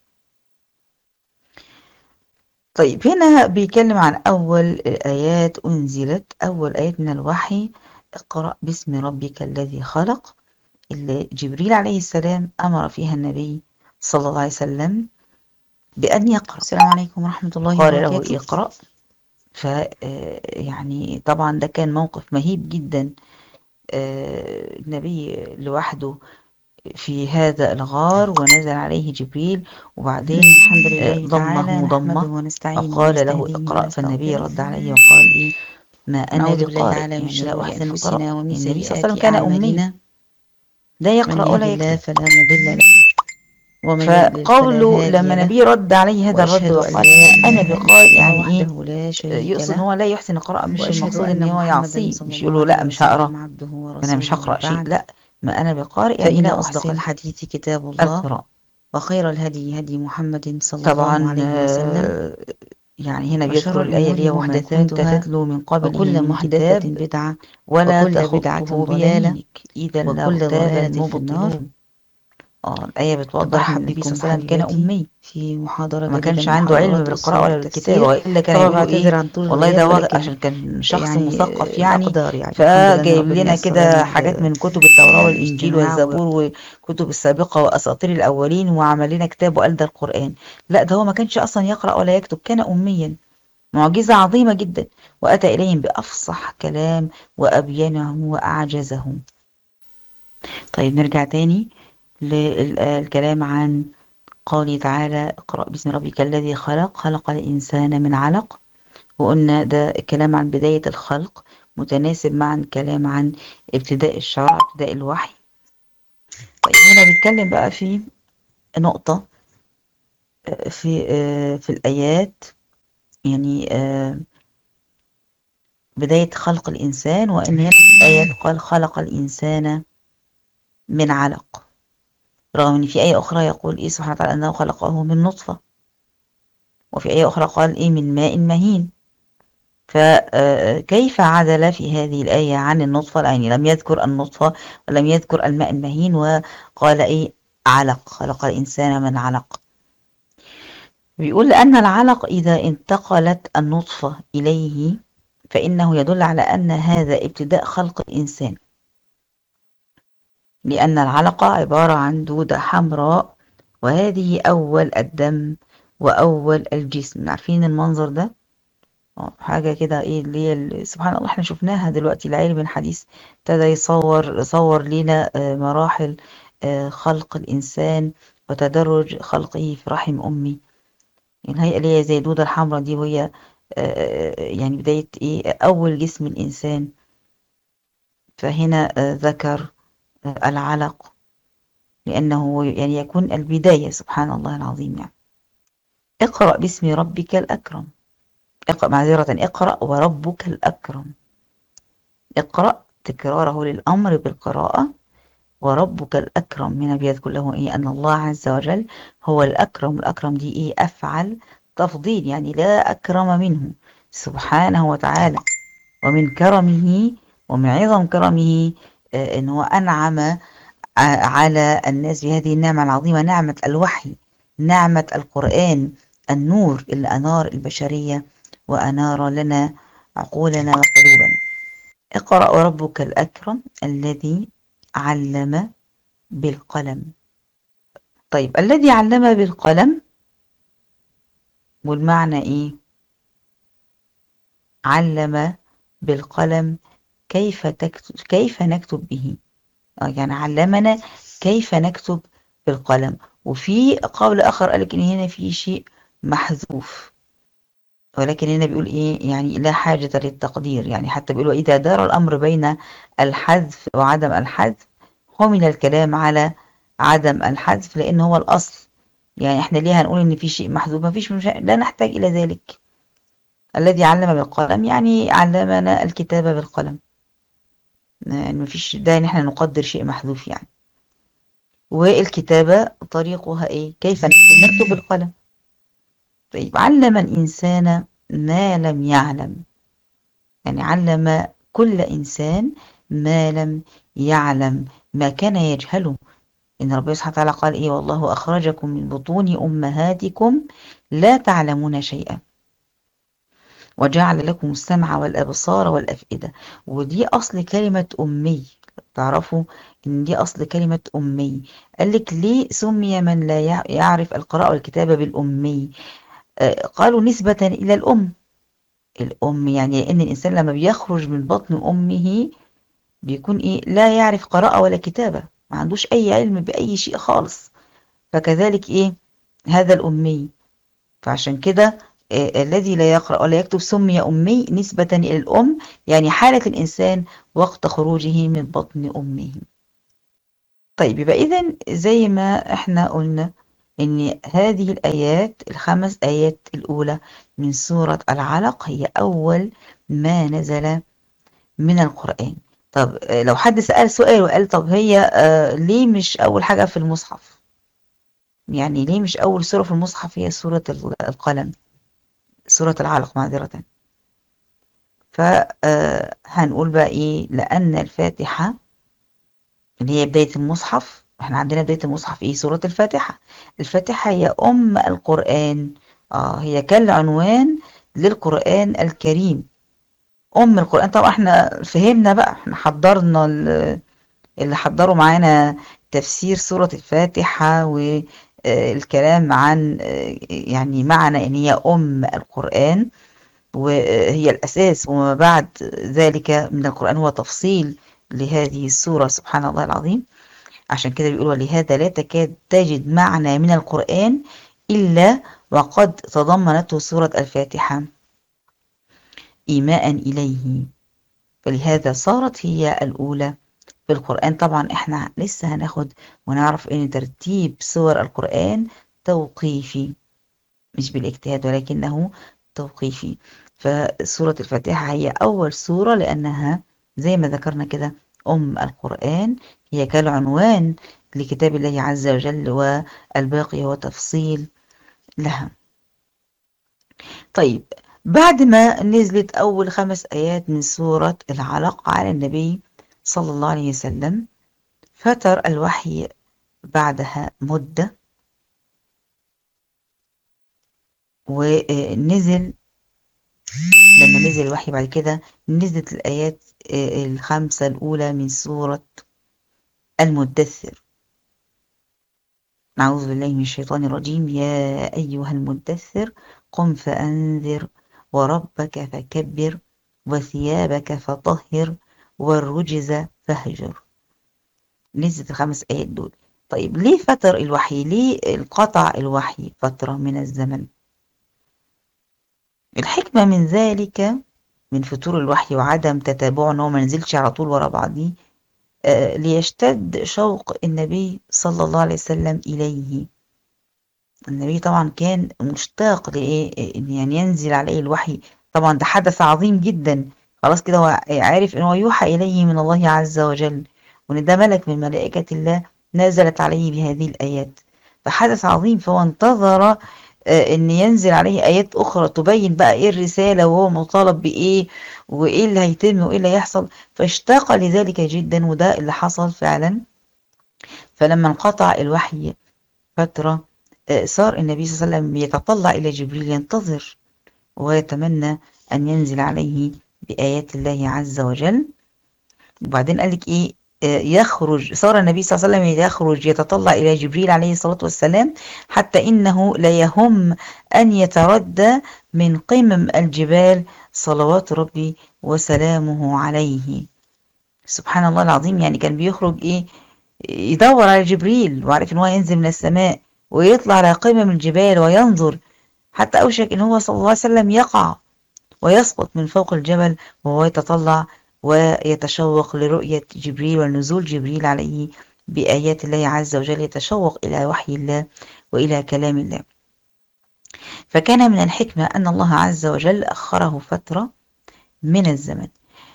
طيب هنا بيتكلم عن أول آيات أنزلت، أول آيات من الوحي اقرأ باسم ربك الذي خلق، اللي جبريل عليه السلام أمر فيها النبي صلى الله عليه وسلم بأن يقرأ. السلام عليكم ورحمة الله وبركاته. قال له اقرأ. ف يعني طبعا ده كان موقف مهيب جدا، النبي لوحده في هذا الغار ونزل عليه جبريل، وبعدين الحمد لله ضمه ضمه وقال له اقرأ، فالنبي رد عليه وقال ايه ما أنا ونعوذ بالله بقارئ، تعالى من يعني لا شرور أحسن القراءة. أنفسنا ومن النبي صلى الله عليه وسلم سيئات كان أمي، أعمالنا. لا من يقرأ يهد ولا الله يكتب. فلا مضل له ومن يضلل فلا فقوله لما هادي له، النبي رد عليه هذا الرد وأشهد أن وقال لا أنا إله إلا بقارئ، الله يعني إيه؟ وحده لا شريك يقصد إن له، هو لا يحسن القراءة، مش وأشهد المقصود إن أن هو محمدا يعصيه، صلى مش الله يقوله عليه لا مش هقرأ، وسلم عبده أنا مش ورسوله، هقرأ شيء، وبعد. لا، ما أنا بقارئ يعني فإن لا أصدق أحسن الحديث كتاب الله، القراءة. وخير الهدي هدي محمد صلى الله طبعا عليه وسلم، يعني هنا بيذكر وشر الآية اللي الأمور هي وما كنت محدثاتها، تتلو من قبله وكل من محدثة كتاب بدعة، ولا وكل بدعة تخطه ضلالة، بيمينك إذا وكل لارتاب ضلالة في النار. المبطلون. الآية بتوضح إن برحب النبي صلى بكم الله عليه وسلم كان حبيباتي أمي، في محاضرة وما جديدة كانش من عنده علم محاضرات بالقراءة أصول ولا بالكتابة، التفسير. وإلا كان طبعا يقولوا إيه، بعتذر عن طول والله الغياب، ده واضح ولكن عشان كان شخص يعني مثقف يعني، الأقدار، يعني الحمد لله إن فجايب ربنا لنا يسر كده حاجات لنا من كتب التوراة والإنجيل الاجتماع. والزبور وكتب السابقة وأساطير الأولين، وعمل لنا كتاب وقال ده القرآن. لا، ده هو ما كانش أصلا يقرأ ولا يكتب، كان أميا، معجزة عظيمة جدا. وأتى إليهم بأفصح كلام وأبينه وأعجزه. طيب نرجع تاني للكلام عن قوله تعالى اقرأ باسم ربك الذي خلق، خلق الإنسان من علق. وقلنا ده الكلام عن بداية الخلق متناسب مع الكلام عن ابتداء الشرع، ابتداء الوحي. طيب هنا بيتكلم بقى في نقطة في الآيات، يعني بداية خلق الإنسان، وإن هنا في الآيات قال خلق الإنسان من علق، رغم إن في آية أخرى يقول إيه سبحانه وتعالى أنه خلقه من نطفة، وفي آية أخرى قال إيه من ماء مهين. فكيف عدل في هذه الآية عن النطفة؟ يعني لم يذكر النطفة ولم يذكر الماء المهين، وقال إيه علق، خلق الإنسان من علق. بيقول لأن العلق إذا انتقلت النطفة إليه فإنه يدل على أن هذا ابتداء خلق الإنسان، لأن العلقة عبارة عن دودة حمراء، وهذه أول الدم وأول الجسم. عارفين المنظر ده؟ حاجة كده ايه اللي هي سبحان الله احنا شفناها دلوقتي، العلم الحديث ابتدى يصور لنا مراحل خلق الإنسان وتدرج خلقه في رحم أمي. الهيئة اللي هي زي الدودة الحمراء دي، وهي يعني بداية ايه أول جسم الإنسان. فهنا ذكر العلق لأنه يعني يكون البداية، سبحان الله العظيم. يعني اقرأ باسم ربك الأكرم، اقرأ معذرة، اقرأ وربك الأكرم. اقرأ تكراره للأمر بالقراءة، وربك الأكرم هنا بيذكر له إيه أن الله عز وجل هو الأكرم. الأكرم دي إيه أفعل تفضيل، يعني لا أكرم منه سبحانه وتعالى. ومن كرمه ومن عظم كرمه إن هو أنعم على الناس بهذه النعمة العظيمة، نعمة الوحي، نعمة القرآن، النور اللي أنار البشرية وأنار لنا عقولنا وقلوبنا. اقرأ وربك الأكرم الذي علم بالقلم. طيب الذي علم بالقلم، والمعنى إيه؟ علم بالقلم كيف نكتب به، يعني علمنا كيف نكتب بالقلم. وفي قول آخر قال لك إن هنا في شيء محذوف، ولكن هنا بيقول إيه يعني لا حاجة للتقدير، يعني حتى بيقولوا إذا دار الأمر بين الحذف وعدم الحذف حمل الكلام على عدم الحذف، لأن هو الأصل. يعني إحنا ليه هنقول إن في شيء محذوف؟ مفيش لا نحتاج إلى ذلك. الذي علم بالقلم يعني علمنا الكتابة بالقلم، يعني مفيش داعي إن إحنا نقدر شيء محذوف يعني. والكتابة طريقها إيه؟ كيف نكتب بالقلم. طيب علم الإنسان ما لم يعلم، يعني علم كل إنسان ما لم يعلم، ما كان يجهله. إن ربنا سبحانه وتعالى قال إيه والله أخرجكم من بطون أمهاتكم لا تعلمون شيئا وجعل لكم السمع والأبصار والأفئدة. ودي أصل كلمة أمي، تعرفوا إن دي أصل كلمة أمي. قال لك ليه سمي من لا يعرف القراءة والكتابة بالأمي؟ قالوا نسبة إلى الأم. الأم يعني إن الإنسان لما بيخرج من بطن أمه بيكون إيه لا يعرف قراءة ولا كتابة، ما عندوش أي علم بأي شيء خالص. فكذلك إيه هذا الأمي. فعشان كده الذي لا يقرأ ولا يكتب سمي أمي نسبة إلى الأم، يعني حالة الإنسان وقت خروجه من بطن أمه. طيب يبقى إذن زي ما احنا قلنا إن هذه الآيات الخمس آيات الأولى من سورة العلق هي أول ما نزل من القرآن. طب لو حد سأل سؤال وقال طب هي ليه مش أول حاجة في المصحف؟ يعني ليه مش أول سورة في المصحف هي سورة القلم، سورة العلق معذرة؟ فهنقول بقى إيه، لأن الفاتحة اللي هي بداية المصحف، احنا عندنا بداية المصحف ايه؟ سورة الفاتحة. الفاتحة هي أم القرآن، هي كالعنوان للقرآن الكريم، أم القرآن. طبعا احنا فهمنا بقى، احنا حضرنا اللي حضروا معانا تفسير سورة الفاتحة والكلام عن يعني معنى ان هي أم القرآن وهي الأساس، وما بعد ذلك من القرآن هو تفصيل لهذه السورة، سبحان الله العظيم. عشان كده بيقول ولهذا لا تكاد تجد معنى من القرآن إلا وقد تضمنته سورة الفاتحة إيماء إليه، فلهذا صارت هي الأولى في القرآن. طبعا احنا لسه هناخد ونعرف ان ترتيب سور القرآن توقيفي، مش بالاجتهاد ولكنه توقيفي. فسورة الفاتحة هي أول سورة لأنها زي ما ذكرنا كده أم القرآن، هي كالعنوان لكتاب الله عز وجل، والباقي هو تفصيل لها. طيب بعد ما نزلت أول 5 آيات من سورة العلق على النبي صلى الله عليه وسلم، فتر الوحي بعدها مدة، ونزل لما نزل الوحي بعد كده نزلت الآيات ال5 الأولى من سورة المدثر. أعوذ بالله من الشيطان الرجيم. يا أيها المدثر قم فأنذر وربك فكبر وثيابك فطهر والرجز فاهجر. نزلت ال5 آيات دول. طيب ليه فتر الوحي؟ ليه انقطع الوحي فترة من الزمن؟ الحكمة من ذلك، من فتور الوحي وعدم تتابعه، ان هو ما نزلش على طول ورا بعضيه، ليشتد شوق النبي صلى الله عليه وسلم إليه. النبي طبعا كان مشتاق لإيه؟ إن يعني ينزل عليه الوحي. طبعا ده حدث عظيم جدا، خلاص كده هو عارف إن هو يوحى إليه من الله عز وجل، وإن ده ملك من ملائكة الله نزلت عليه بهذه الآيات، فحدث عظيم. فهو انتظر إن ينزل عليه آيات أخرى تبين بقى إيه الرسالة وهو مطالب بإيه وإيه اللي هيتم وإيه اللي هيحصل، فاشتاق لذلك جدا، وده اللي حصل فعلا. فلما انقطع الوحي فترة، صار النبي صلى الله عليه وسلم يتطلع إلى جبريل، ينتظر ويتمنى أن ينزل عليه بآيات الله عز وجل. وبعدين قال لك إيه؟ يخرج، صار النبي صلى الله عليه وسلم يخرج يتطلع إلى جبريل عليه الصلاة والسلام، حتى إنه ليهم أن يتردى من قمم الجبال صلوات ربي وسلامه عليه. سبحان الله العظيم. يعني كان بيخرج إيه؟ يدور على جبريل، وعارف إن هو ينزل من السماء ويطلع على قمم الجبال وينظر، حتى أوشك إن هو صلى الله عليه وسلم يقع ويسقط من فوق الجبل وهو يتطلع ويتشوق لرؤية جبريل ونزول جبريل عليه بآيات الله عز وجل، يتشوق إلى وحي الله وإلى كلام الله. فكان من الحكمة أن الله عز وجل أخره فترة من الزمن،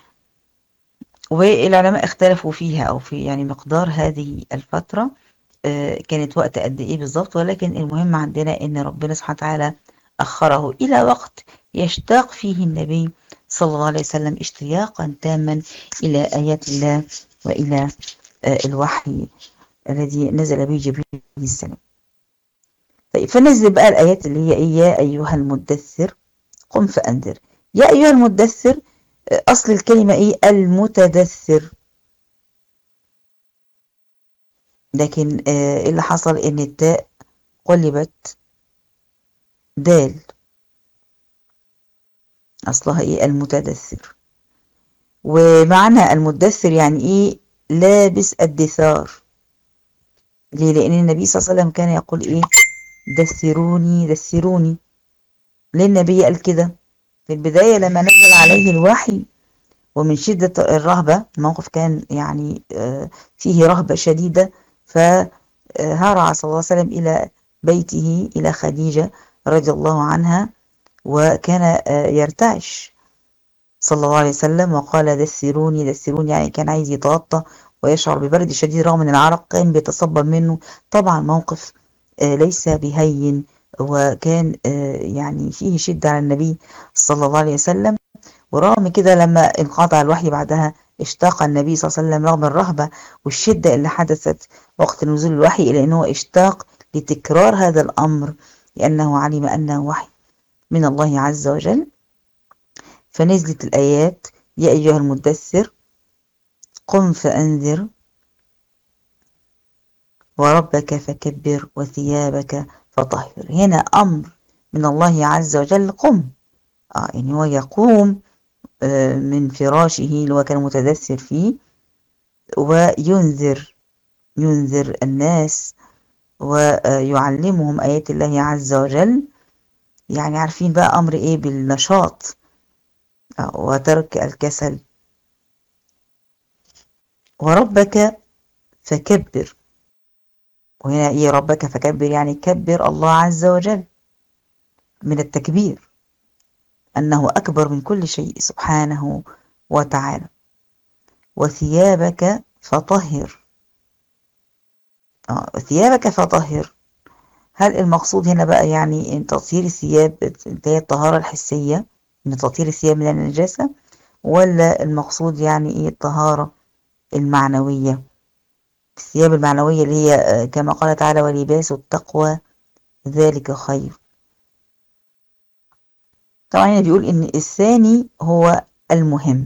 والعلماء اختلفوا فيها أو في يعني مقدار هذه الفترة كانت وقت قد إيه بالظبط، ولكن المهم عندنا إن ربنا سبحانه وتعالى أخره إلى وقت يشتاق فيه النبي صلى الله عليه وسلم اشتياقا تاما إلى آيات الله وإلى الوحي الذي نزل به جبريل عليه السلام. طيب فنزل بقى الآيات اللي هي إيه؟ يا أيها المدثر قم فأنذر. يا أيها المدثر، أصل الكلمة إيه؟ المتدثر، لكن إيه اللي حصل؟ إن التاء قلبت دال، أصلها إيه؟ المتدثر. ومعنى المدثر يعني إيه؟ لابس الدثار. ليه؟ لأن النبي صلى الله عليه وسلم كان يقول إيه؟ دثروني دثروني. ليه النبي قال كده؟ في البداية لما نزل عليه الوحي ومن شدة الرهبة، الموقف كان يعني فيه رهبة شديدة، فهرع صلى الله عليه وسلم إلى بيته إلى خديجة رضي الله عنها، وكان يرتعش صلى الله عليه وسلم وقال دثروني دثروني، يعني كان عايز يتغطى ويشعر ببرد شديد رغم ان العرق كان بيتصبب منه. طبعا موقف ليس بهين، وكان يعني فيه شدة على النبي صلى الله عليه وسلم. ورغم كده لما انقطع الوحي بعدها اشتاق النبي صلى الله عليه وسلم رغم الرهبة والشدة اللي حدثت وقت نزول الوحي إلى أنه اشتاق لتكرار هذا الأمر، لأنه علم أنه وحي من الله عز وجل. فنزلت الآيات: يا أيها المدثر قم فأنذر وربك فكبر وثيابك فطهر. هنا أمر من الله عز وجل، قم. يعني هو يقوم من فراشه اللي هو كان متدثر فيه وينذر الناس ويعلمهم آيات الله عز وجل. يعني عارفين بقى أمر إيه؟ بالنشاط وترك الكسل. وربك فكبر، وهنا إيه ربك فكبر؟ يعني كبر الله عز وجل، من التكبير أنه أكبر من كل شيء سبحانه وتعالى. وثيابك فطهر، ثيابك فطهر. هل المقصود هنا بقى يعني ان تطهير الثياب اللي هي الطهارة الحسية من تطهير الثياب من النجاسة، ولا المقصود يعني ايه الطهارة المعنوية، الثياب المعنوية اللي هي كما قال تعالى ولباس التقوى ذلك خير؟ طبعا هنا بيقول ان الثاني هو المهم،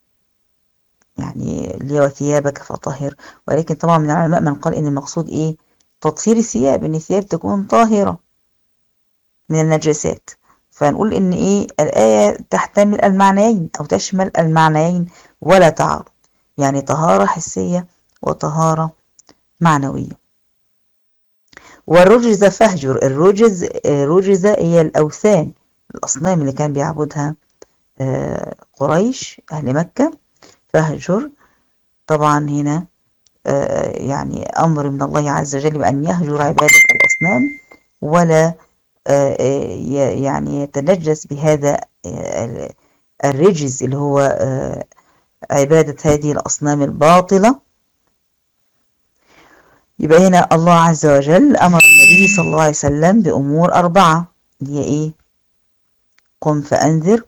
يعني اللي هو ثيابك فطهر. ولكن طبعا من العلماء من قال ان المقصود ايه؟ تطهير الثياب، ان الثياب تكون طاهرة من النجاسات. فنقول ان ايه الآية تحتمل المعنيين او تشمل المعنيين ولا تعارض، يعني طهارة حسية وطهارة معنوية. والرجز فاهجر، الرجز هي الأوثان، الأصنام اللي كان بيعبدها قريش أهل مكة. فاهجر طبعا هنا يعني أمر من الله عز وجل بأن يهجر عبادة الأصنام، ولا يعني يتنجس بهذا الرجز اللي هو عبادة هذه الأصنام الباطلة. يبقى هنا الله عز وجل أمر النبي صلى الله عليه وسلم بأمور 4، اللي هي إيه؟ قم فأنذر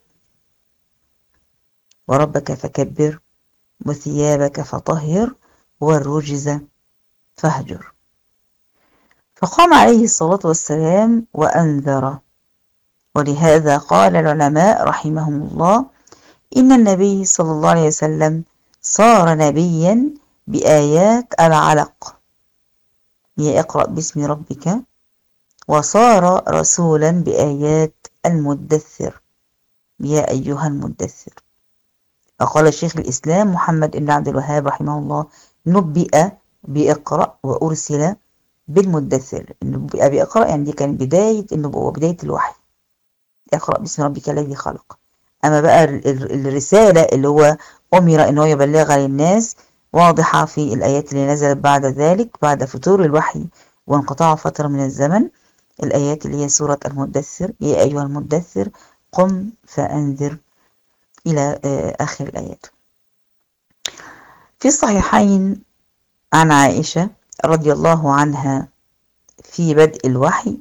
وربك فكبر وثيابك فطهر والرجز فاهجر. فقام عليه الصلاة والسلام وأنذر. ولهذا قال العلماء رحمهم الله إن النبي صلى الله عليه وسلم صار نبيا بآيات العلق، هي اقرأ باسم ربك، وصار رسولا بآيات المدثر، يا أيها المدثر. وقال الشيخ الإسلام محمد بن عبد الوهاب رحمه الله نبئ بإقرأ وأرسل بالمدثر. نبئ بإقرأ يعني دي كانت بداية النبوة، بداية الوحي، اقرأ باسم ربك الذي خلق. أما بقى الرسالة اللي هو أمر إن هو يبلغها للناس واضحة في الآيات اللي نزلت بعد ذلك، بعد فتور الوحي وانقطاع فترة من الزمن. الآيات اللي هي سورة المدثر، يا أيها المدثر قم فأنذر، إلى آخر الآيات. في الصحيحين عن عائشة رضي الله عنها في بدء الوحي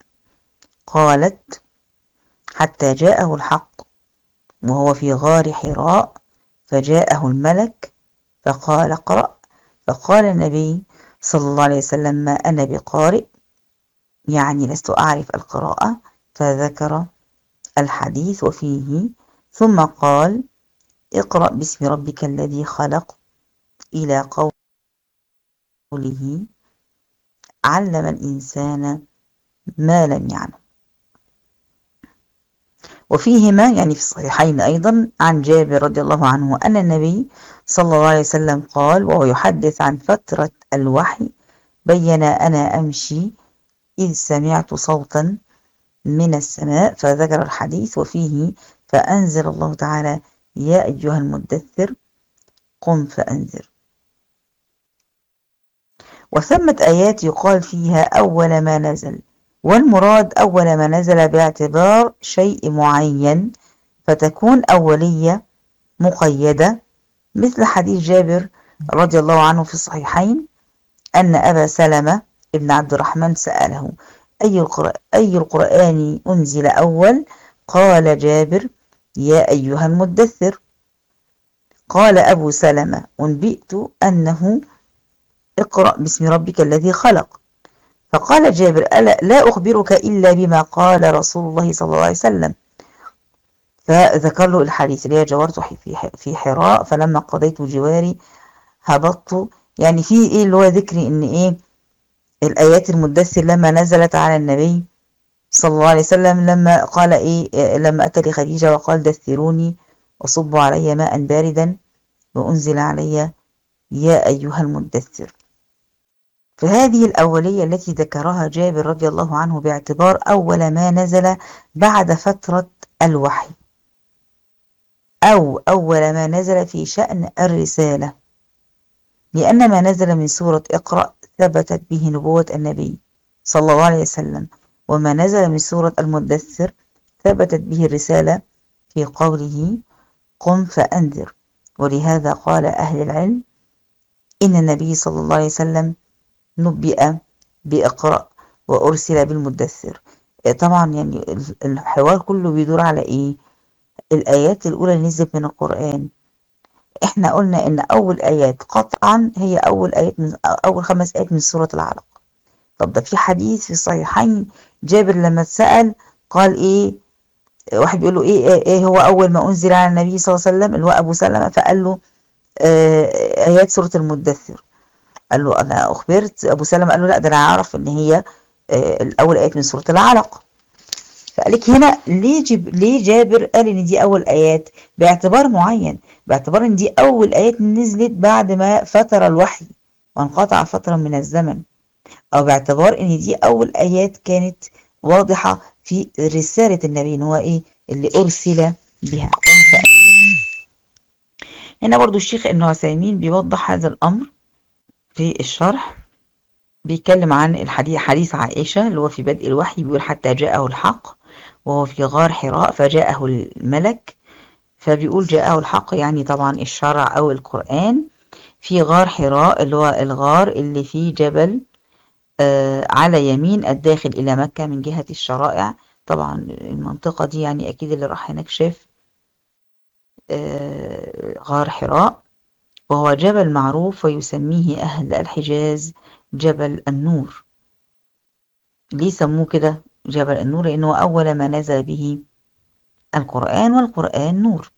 قالت حتى جاءه الحق وهو في غار حراء، فجاءه الملك فقال اقرأ، فقال النبي صلى الله عليه وسلم ما أنا بقارئ، يعني لست أعرف القراءة، فذكر الحديث وفيه، ثم قال اقرأ باسم ربك الذي خلق إلى قوله علم الإنسان ما لم يعلم. وفيهما يعني في الصحيحين أيضا عن جابر رضي الله عنه أن النبي صلى الله عليه وسلم قال وهو يحدث عن فترة الوحي بين أنا أمشي إذ سمعت صوتا من السماء، فذكر الحديث وفيه فأنزل الله تعالى يا أيها المدثر قم فأنذر. وثمة آيات يقال فيها أول ما نزل، والمراد أول ما نزل باعتبار شيء معين، فتكون أولية مقيدة، مثل حديث جابر رضي الله عنه في الصحيحين أن أبا سلمة ابن عبد الرحمن سأله أي القرآن أنزل أول؟ قال جابر يا أيها المدثر. قال أبو سلمة أنبئت أنه اقرأ باسم ربك الذي خلق. فقال جابر ألا لا أخبرك إلا بما قال رسول الله صلى الله عليه وسلم. فذكر له الحديث اللي هي جوارته في حراء فلما قضيت جواري هبطت، يعني في ايه اللي هو ذكر ان ايه الآيات المدثر لما نزلت على النبي صلى الله عليه وسلم، لما قال ايه لما أتى لخديجة وقال دثروني وصبوا علي ماء باردا وأنزل علي يا أيها المدثر. فهذه الأولية التي ذكرها جابر رضي الله عنه باعتبار أول ما نزل بعد فترة الوحي، أو أول ما نزل في شأن الرسالة، لأن ما نزل من سورة اقرأ ثبتت به نبوة النبي صلى الله عليه وسلم، وما نزل من سورة المدثر ثبتت به الرسالة في قوله قم فأنذر. ولهذا قال أهل العلم إن النبي صلى الله عليه وسلم نبئ بإقرأ وأرسل بالمدثر. طبعا يعني الحوار كله بيدور على إيه؟ الآيات الأولى اللي نزلت من القرآن. إحنا قلنا إن أول آيات قطعا هي أول 5 آيات من سورة العلق. طب ده في حديث في الصحيحين جابر لما اتسأل قال إيه، واحد بيقول له إيه هو أول ما أنزل على النبي صلى الله عليه وسلم اللي هو أبو سلمة، فقال له آيات سورة المدثر. قال له أنا أخبرت. أبو سلمة قال له لا ده أنا أعرف إن هي الأول آيات من سورة العلق. فقالك هنا ليه جابر قال إن دي أول آيات؟ باعتبار معين، باعتبار إن دي أول آيات نزلت بعد ما فتر الوحي وانقطع فترة من الزمن، أو باعتبار إن دي أول آيات كانت واضحة في رسالة النبي إن هو إيه اللي أرسل بها. هنا برضو الشيخ ابن عثيمين بيوضح هذا الأمر في الشرح، بيتكلم عن حديث عائشة اللي هو في بدء الوحي، بيقول حتى جاءه الحق وهو في غار حراء فجاءه الملك. فبيقول جاءه الحق يعني طبعا الشرع أو القرآن في غار حراء اللي هو الغار اللي فيه جبل على يمين الداخل إلى مكة من جهة الشرائع. طبعا المنطقة دي يعني أكيد اللي راح هناك شاف غار حراء، وهو جبل معروف ويسميه أهل الحجاز جبل النور. ليه سموه كده جبل النور؟ لأنه أول ما نزل به القرآن، والقرآن نور.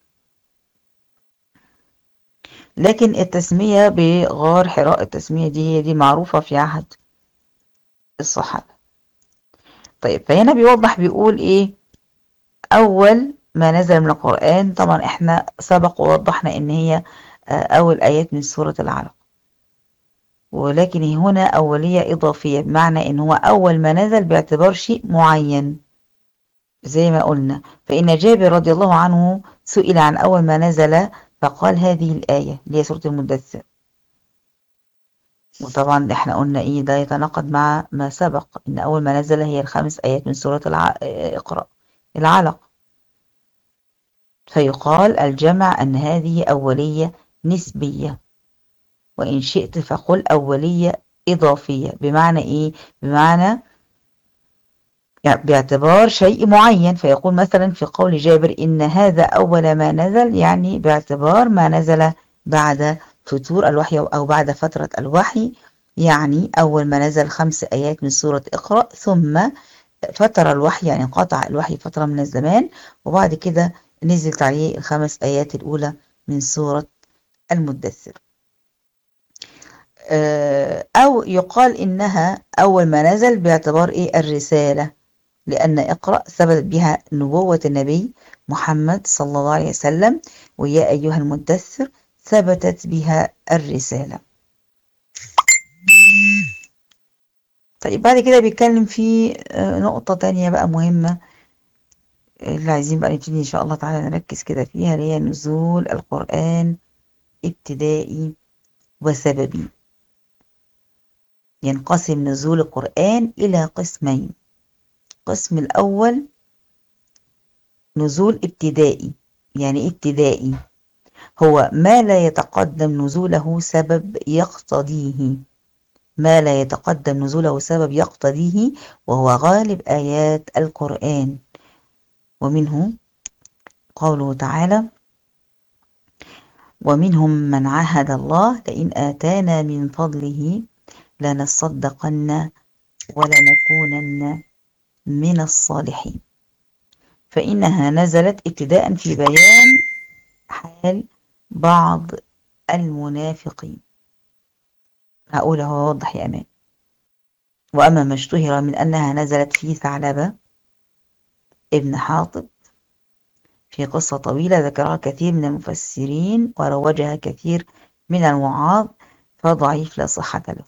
لكن التسمية بغار حراء التسمية دي هي دي معروفة في عهد الصحابة. طيب فهنا بيوضح بيقول إيه أول ما نزل من القرآن. طبعا إحنا سبق ووضحنا إن هي أول آيات من سورة العلق، ولكن هنا أولية إضافية بمعنى إن هو أول ما نزل باعتبار شيء معين زي ما قلنا. فإن جابر رضي الله عنه سئل عن أول ما نزل فقال هذه الآية اللي هي سورة المدثر. وطبعا احنا قلنا ايه ده يتناقض مع ما سبق ان اول ما نزل هي ال5 آيات من سورة اقرأ العلق. فيقال الجمع ان هذه أولية نسبية، وإن شئت فقل أولية إضافية. بمعنى ايه؟ بمعنى يعني باعتبار شيء معين. فيقول مثلا في قول جابر إن هذا أول ما نزل، يعني باعتبار ما نزل بعد فتور الوحي أو بعد فترة الوحي، يعني أول ما نزل 5 آيات من سورة اقرأ، ثم فتر الوحي يعني انقطع الوحي فترة من الزمان، وبعد كده نزلت عليه ال5 آيات الأولى من سورة المدثر. أو يقال إنها أول ما نزل باعتبار إيه الرسالة، لأن اقرأ ثبتت بها نبوة النبي محمد صلى الله عليه وسلم، ويا أيها المدثر ثبتت بها الرسالة. طيب بعد كده بيتكلم في نقطة تانية بقى مهمة، اللي عايزين بقى نبتدي إن شاء الله تعالى نركز كده فيها، اللي هي نزول القرآن ابتدائي وسببي. ينقسم نزول القرآن إلى قسمين. القسم الأول نزول ابتدائي. يعني إيه ابتدائي؟ هو ما لا يتقدم نزوله سبب يقتضيه، ما لا يتقدم نزوله سبب يقتضيه، وهو غالب آيات القرآن. ومنه قوله تعالى: ومنهم من عاهد الله لئن آتانا من فضله لنصدقن ولنكونن من الصالحين. فإنها نزلت ابتداء في بيان حال بعض المنافقين. هقول هو واضح يا أمان. وأما ما اشتهر من أنها نزلت في ثعلبة ابن حاطب في قصة طويلة ذكرها كثير من المفسرين وروجها كثير من الوعاظ، فضعيف لا صحة له.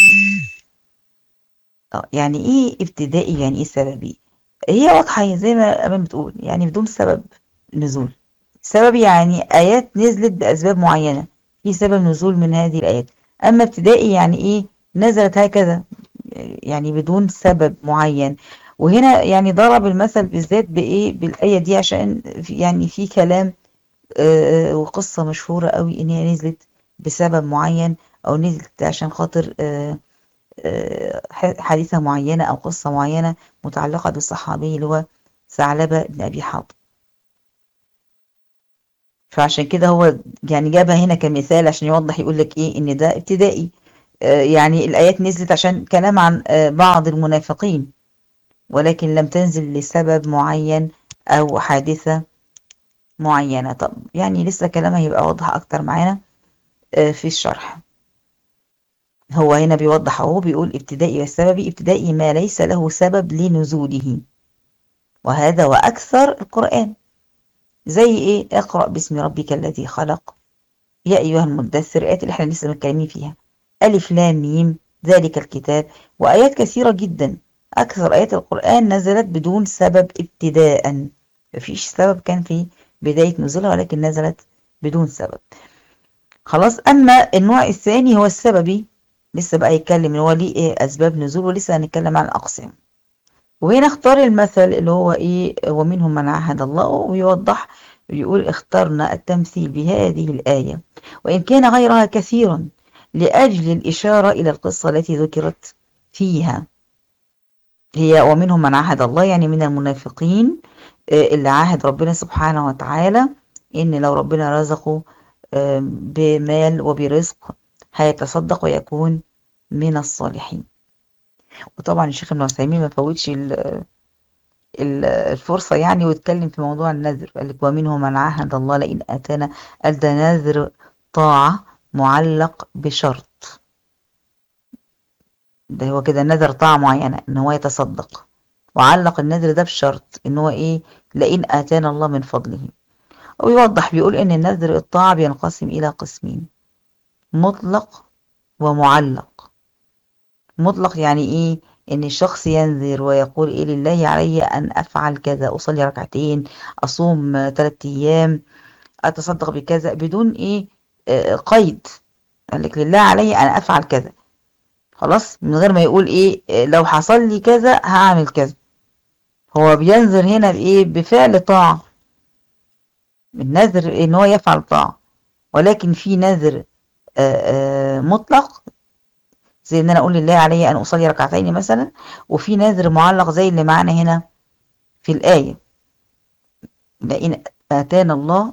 يعني ايه ابتدائي؟ يعني ايه سببي؟ هي واضحة زي ما أمام بتقول، يعني بدون سبب نزول. سبب يعني آيات نزلت بأسباب معينة، في سبب نزول من هذه الآيات. أما ابتدائي يعني ايه؟ نزلت هكذا، يعني بدون سبب معين. وهنا يعني ضرب المثل بالذات بإيه؟ بالآية دي، عشان يعني في كلام وقصة مشهورة قوي إن هي نزلت بسبب معين، أو نزلت عشان خاطر حادثة معينة أو قصة معينة متعلقة بالصحابي اللي هو ثعلبة بن أبي حاطب. فعشان كده هو يعني جابها هنا كمثال عشان يوضح، يقول لك إيه؟ إن ده ابتدائي. يعني الآيات نزلت عشان كلام عن بعض المنافقين، ولكن لم تنزل لسبب معين أو حادثة معينة. طب يعني لسه كلامها هيبقى واضح أكتر معانا في الشرح. هو هنا بيوضح اهو، بيقول ابتدائي والسببي: ابتدائي ما ليس له سبب لنزوله، وهذا وأكثر القرآن. زي ايه؟ اقرأ باسم ربك الذي خلق، يا أيها المدثر، الآيات اللي احنا لسه متكلمين فيها، ألف لام ميم ذلك الكتاب، وآيات كثيرة جدا. أكثر آيات القرآن نزلت بدون سبب ابتداء، مفيش سبب كان في بداية نزولها، ولكن نزلت بدون سبب. خلاص. أما النوع الثاني هو السببي، لسه بقى يتكلم ان هو ليه ايه اسباب نزول، ولسه هنتكلم عن الاقسام. وهنا اختار المثل اللي هو ايه؟ ومنهم من عاهد الله، ويوضح بيقول: اخترنا التمثيل بهذه الآية وإن كان غيرها كثيرا لأجل الإشارة إلى القصة التي ذكرت فيها. هي ومنهم من عاهد الله، يعني من المنافقين اللي عاهد ربنا سبحانه وتعالى إن لو ربنا رزقه بمال وبرزق هيتصدق ويكون من الصالحين. وطبعا الشيخ ابن عثيمين ما فوتش الفرصة يعني، واتكلم في موضوع النذر، قال لك: ومنهم من عاهد الله لئن آتانا. قال ده نذر طاعة معلق بشرط، ده هو كده نذر طاعة معينة ان هو يتصدق، وعلق النذر ده بشرط ان هو ايه؟ لئن آتانا الله من فضله. ويوضح بيقول ان النذر الطاعة بينقسم الى قسمين: مطلق ومعلق. مطلق يعني ايه؟ ان الشخص ينذر ويقول: ايه لله علي ان افعل كذا، اصلي ركعتين، اصوم 3 ايام، اتصدق بكذا، بدون ايه؟ قيد. قال لك: لله علي ان افعل كذا، خلاص، من غير ما يقول ايه لو حصل لي كذا هعمل كذا. هو بينذر هنا بايه؟ بفعل طاعة. النذر ان هو يفعل طاعة. ولكن في نذر مطلق، زي ان انا اقول لله علي ان اصلي ركعتين مثلا. وفي نذر معلق زي اللي معانا هنا في الآية: لئن آتانا الله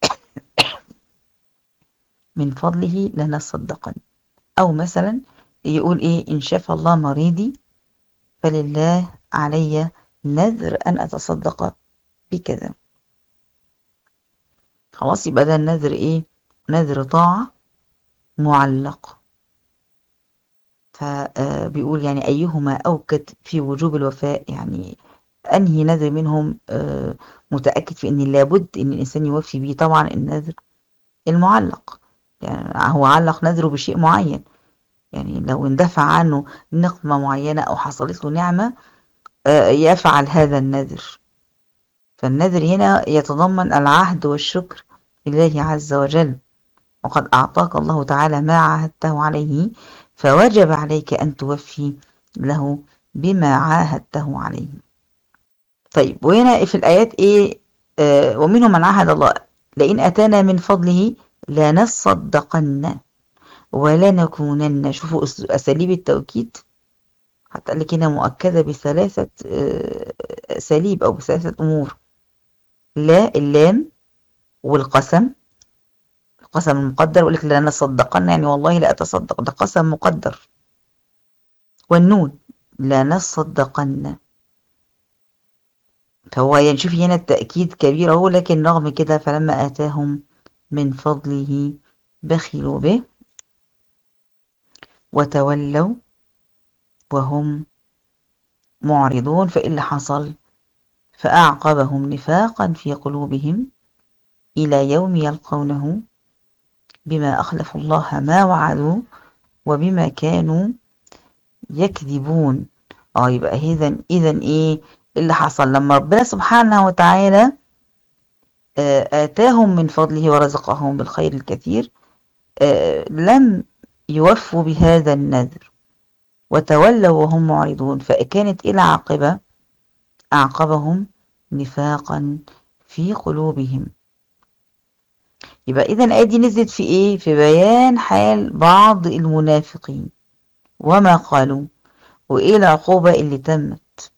من فضله لنصدقن. أو مثلا يقول إيه؟ إن شفى الله مريضي فلله علي نذر أن أتصدق بكذا. خلاص، يبقى ده النذر إيه؟ نذر طاعة معلق. فبيقول يعني أيهما أوكد في وجوب الوفاء، يعني أنهي نذر منهم متأكد في أن لابد أن الإنسان يوفي به؟ طبعا النذر المعلق، يعني هو علق نذره بشيء معين. يعني لو اندفع عنه نقمة معينة أو حصلت له نعمة يفعل هذا النذر. فالنذر هنا يتضمن العهد والشكر لله عز وجل، وقد أعطاك الله تعالى ما عاهدته عليه، فوجب عليك أن توفي له بما عاهدته عليه. طيب، وهنا في الآيات إيه؟ ومنهم من عاهد الله لئن أتانا من فضله لنصدقن ولنكونن. شوفوا أساليب التوكيد، حتى قال لك هنا مؤكدة بثلاثة أساليب أو بثلاثة أمور. لا، اللام، والقسم، القسم المقدر، يقول لك لنصدقن يعني والله لا أتصدق، ده قسم مقدر. والنون، لنصدقن. فهو يعني شوفي هنا التأكيد كبير اهو، لكن رغم كده فلما آتاهم من فضله بخلوا به وتولوا وهم معرضون. فإيه اللي حصل؟ فأعقبهم نفاقا في قلوبهم إلى يوم يلقونه بما أخلفوا الله ما وعدوا وبما كانوا يكذبون. يبقى إذن إيه اللي حصل لما ربنا سبحانه وتعالى آتاهم من فضله ورزقهم بالخير الكثير، لم يوفوا بهذا النذر وتولوا وهم معرضون، فكانت إلى عاقبة أعقبهم نفاقا في قلوبهم. يبقى إذا الآية دي نزلت في إيه؟ في بيان حال بعض المنافقين وما قالوا وإيه العقوبة اللي تمت.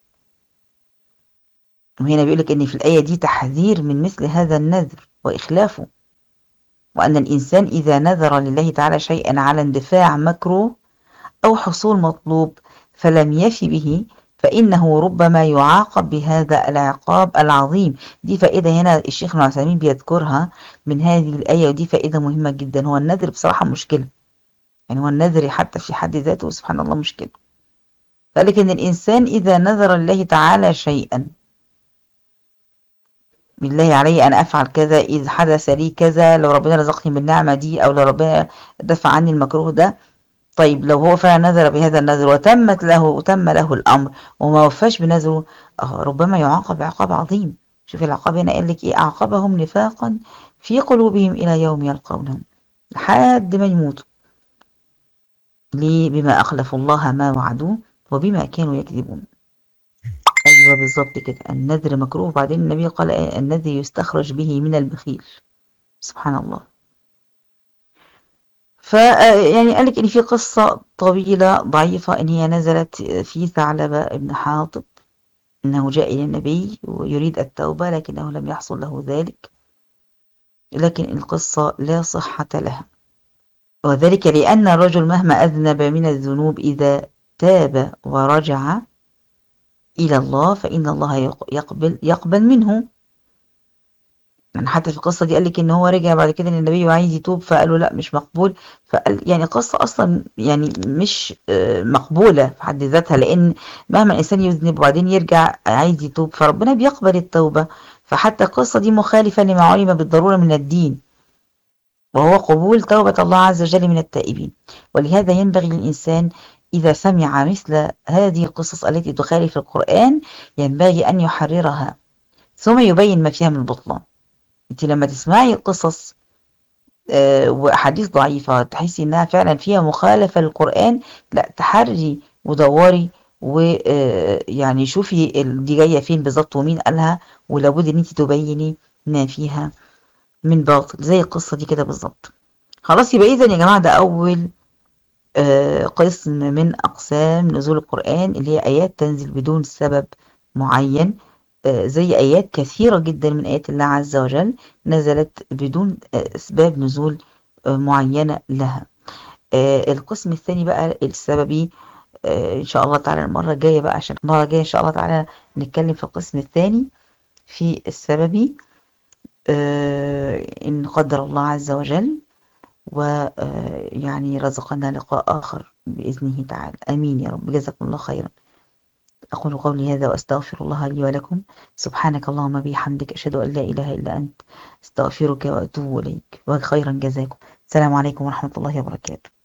وهنا بيقولك إن في الآية دي تحذير من مثل هذا النذر وإخلافه، وأن الإنسان إذا نذر لله تعالى شيئا على اندفاع مكروه أو حصول مطلوب فلم يف به، فإنه ربما يعاقب بهذا العقاب العظيم. دي فائدة هنا الشيخ ابن عثيمين بيذكرها من هذه الآية، ودي فائدة مهمة جدا. هو النذر بصراحة مشكلة، يعني هو النذر حتى في حد ذاته سبحان الله مشكلة. فلكن الإنسان إذا نذر الله تعالى شيئا، بالله علي أن أفعل كذا إذ حدث لي كذا، لو ربنا رزقني بالنعمة دي، أو لو ربنا دفع عني المكروه ده. طيب لو هو فعلا نذر بهذا النذر وتم له الأمر وما وفاش بنذره، ربما يعاقب عقاب عظيم. شوف العقاب هنا قال لك إيه؟ أعقبهم نفاقا في قلوبهم إلى يوم يلقونه، لحد ما يموتوا. ليه؟ بما أخلفوا الله ما وعدوه وبما كانوا يكذبون. أيوة بالظبط كده، النذر مكروه. بعدين النبي قال النذر يستخرج به من البخيل. سبحان الله. يعني قال لك ان في قصة طويلة ضعيفة ان هي نزلت في ثعلبة ابن حاطب، انه جاء الى النبي ويريد التوبة لكنه لم يحصل له ذلك، لكن القصة لا صحة لها. وذلك لأن الرجل مهما أذنب من الذنوب إذا تاب ورجع إلى الله فإن الله يقبل منه. يعني حتى في القصة دي قال لك ان هو رجع بعد كده للنبي وعايز يتوب، فقالوا لا مش مقبول. فقال يعني قصة اصلا يعني مش مقبولة في حد ذاتها، لان مهما الانسان يذنب وبعدين يرجع عايز يتوب فربنا بيقبل التوبة. فحتى القصة دي مخالفة لما علم بالضرورة من الدين، وهو قبول توبة الله عز وجل من التائبين. ولهذا ينبغي للإنسان إذا سمع مثل هذه القصص التي تخالف القرآن ينبغي أن يحررها ثم يبين ما فيها من البطلان. انت لما تسمعي قصص وأحاديث ضعيفة تحسي انها فعلا فيها مخالفة للقرآن، لا تحري ودوري ويعني شوفي دي جاية فين بالظبط ومين قالها، ولابد ان انت تبيني ما فيها من باطل زي القصة دي كده بالظبط. خلاص، يبقى اذا يا جماعة ده اول قسم من اقسام نزول القرآن، اللي هي ايات تنزل بدون سبب معين، زي آيات كثيرة جدا من آيات الله عز وجل نزلت بدون أسباب نزول معينة لها. القسم الثاني بقى السببي، إن شاء الله تعالى المرة الجاية بقى، عشان المرة الجاية إن شاء الله تعالى نتكلم في القسم الثاني في السببي، إن قدر الله عز وجل ويعني رزقنا لقاء آخر بإذنه تعالى. آمين يا رب، جزاكم الله خيرا. أقول قولي هذا وأستغفر الله لي ولكم. سبحانك اللهم بحمدك أشهد أن لا إله إلا أنت أستغفرك وأتوب إليك، وخيرا جزاكم. السلام عليكم ورحمة الله وبركاته.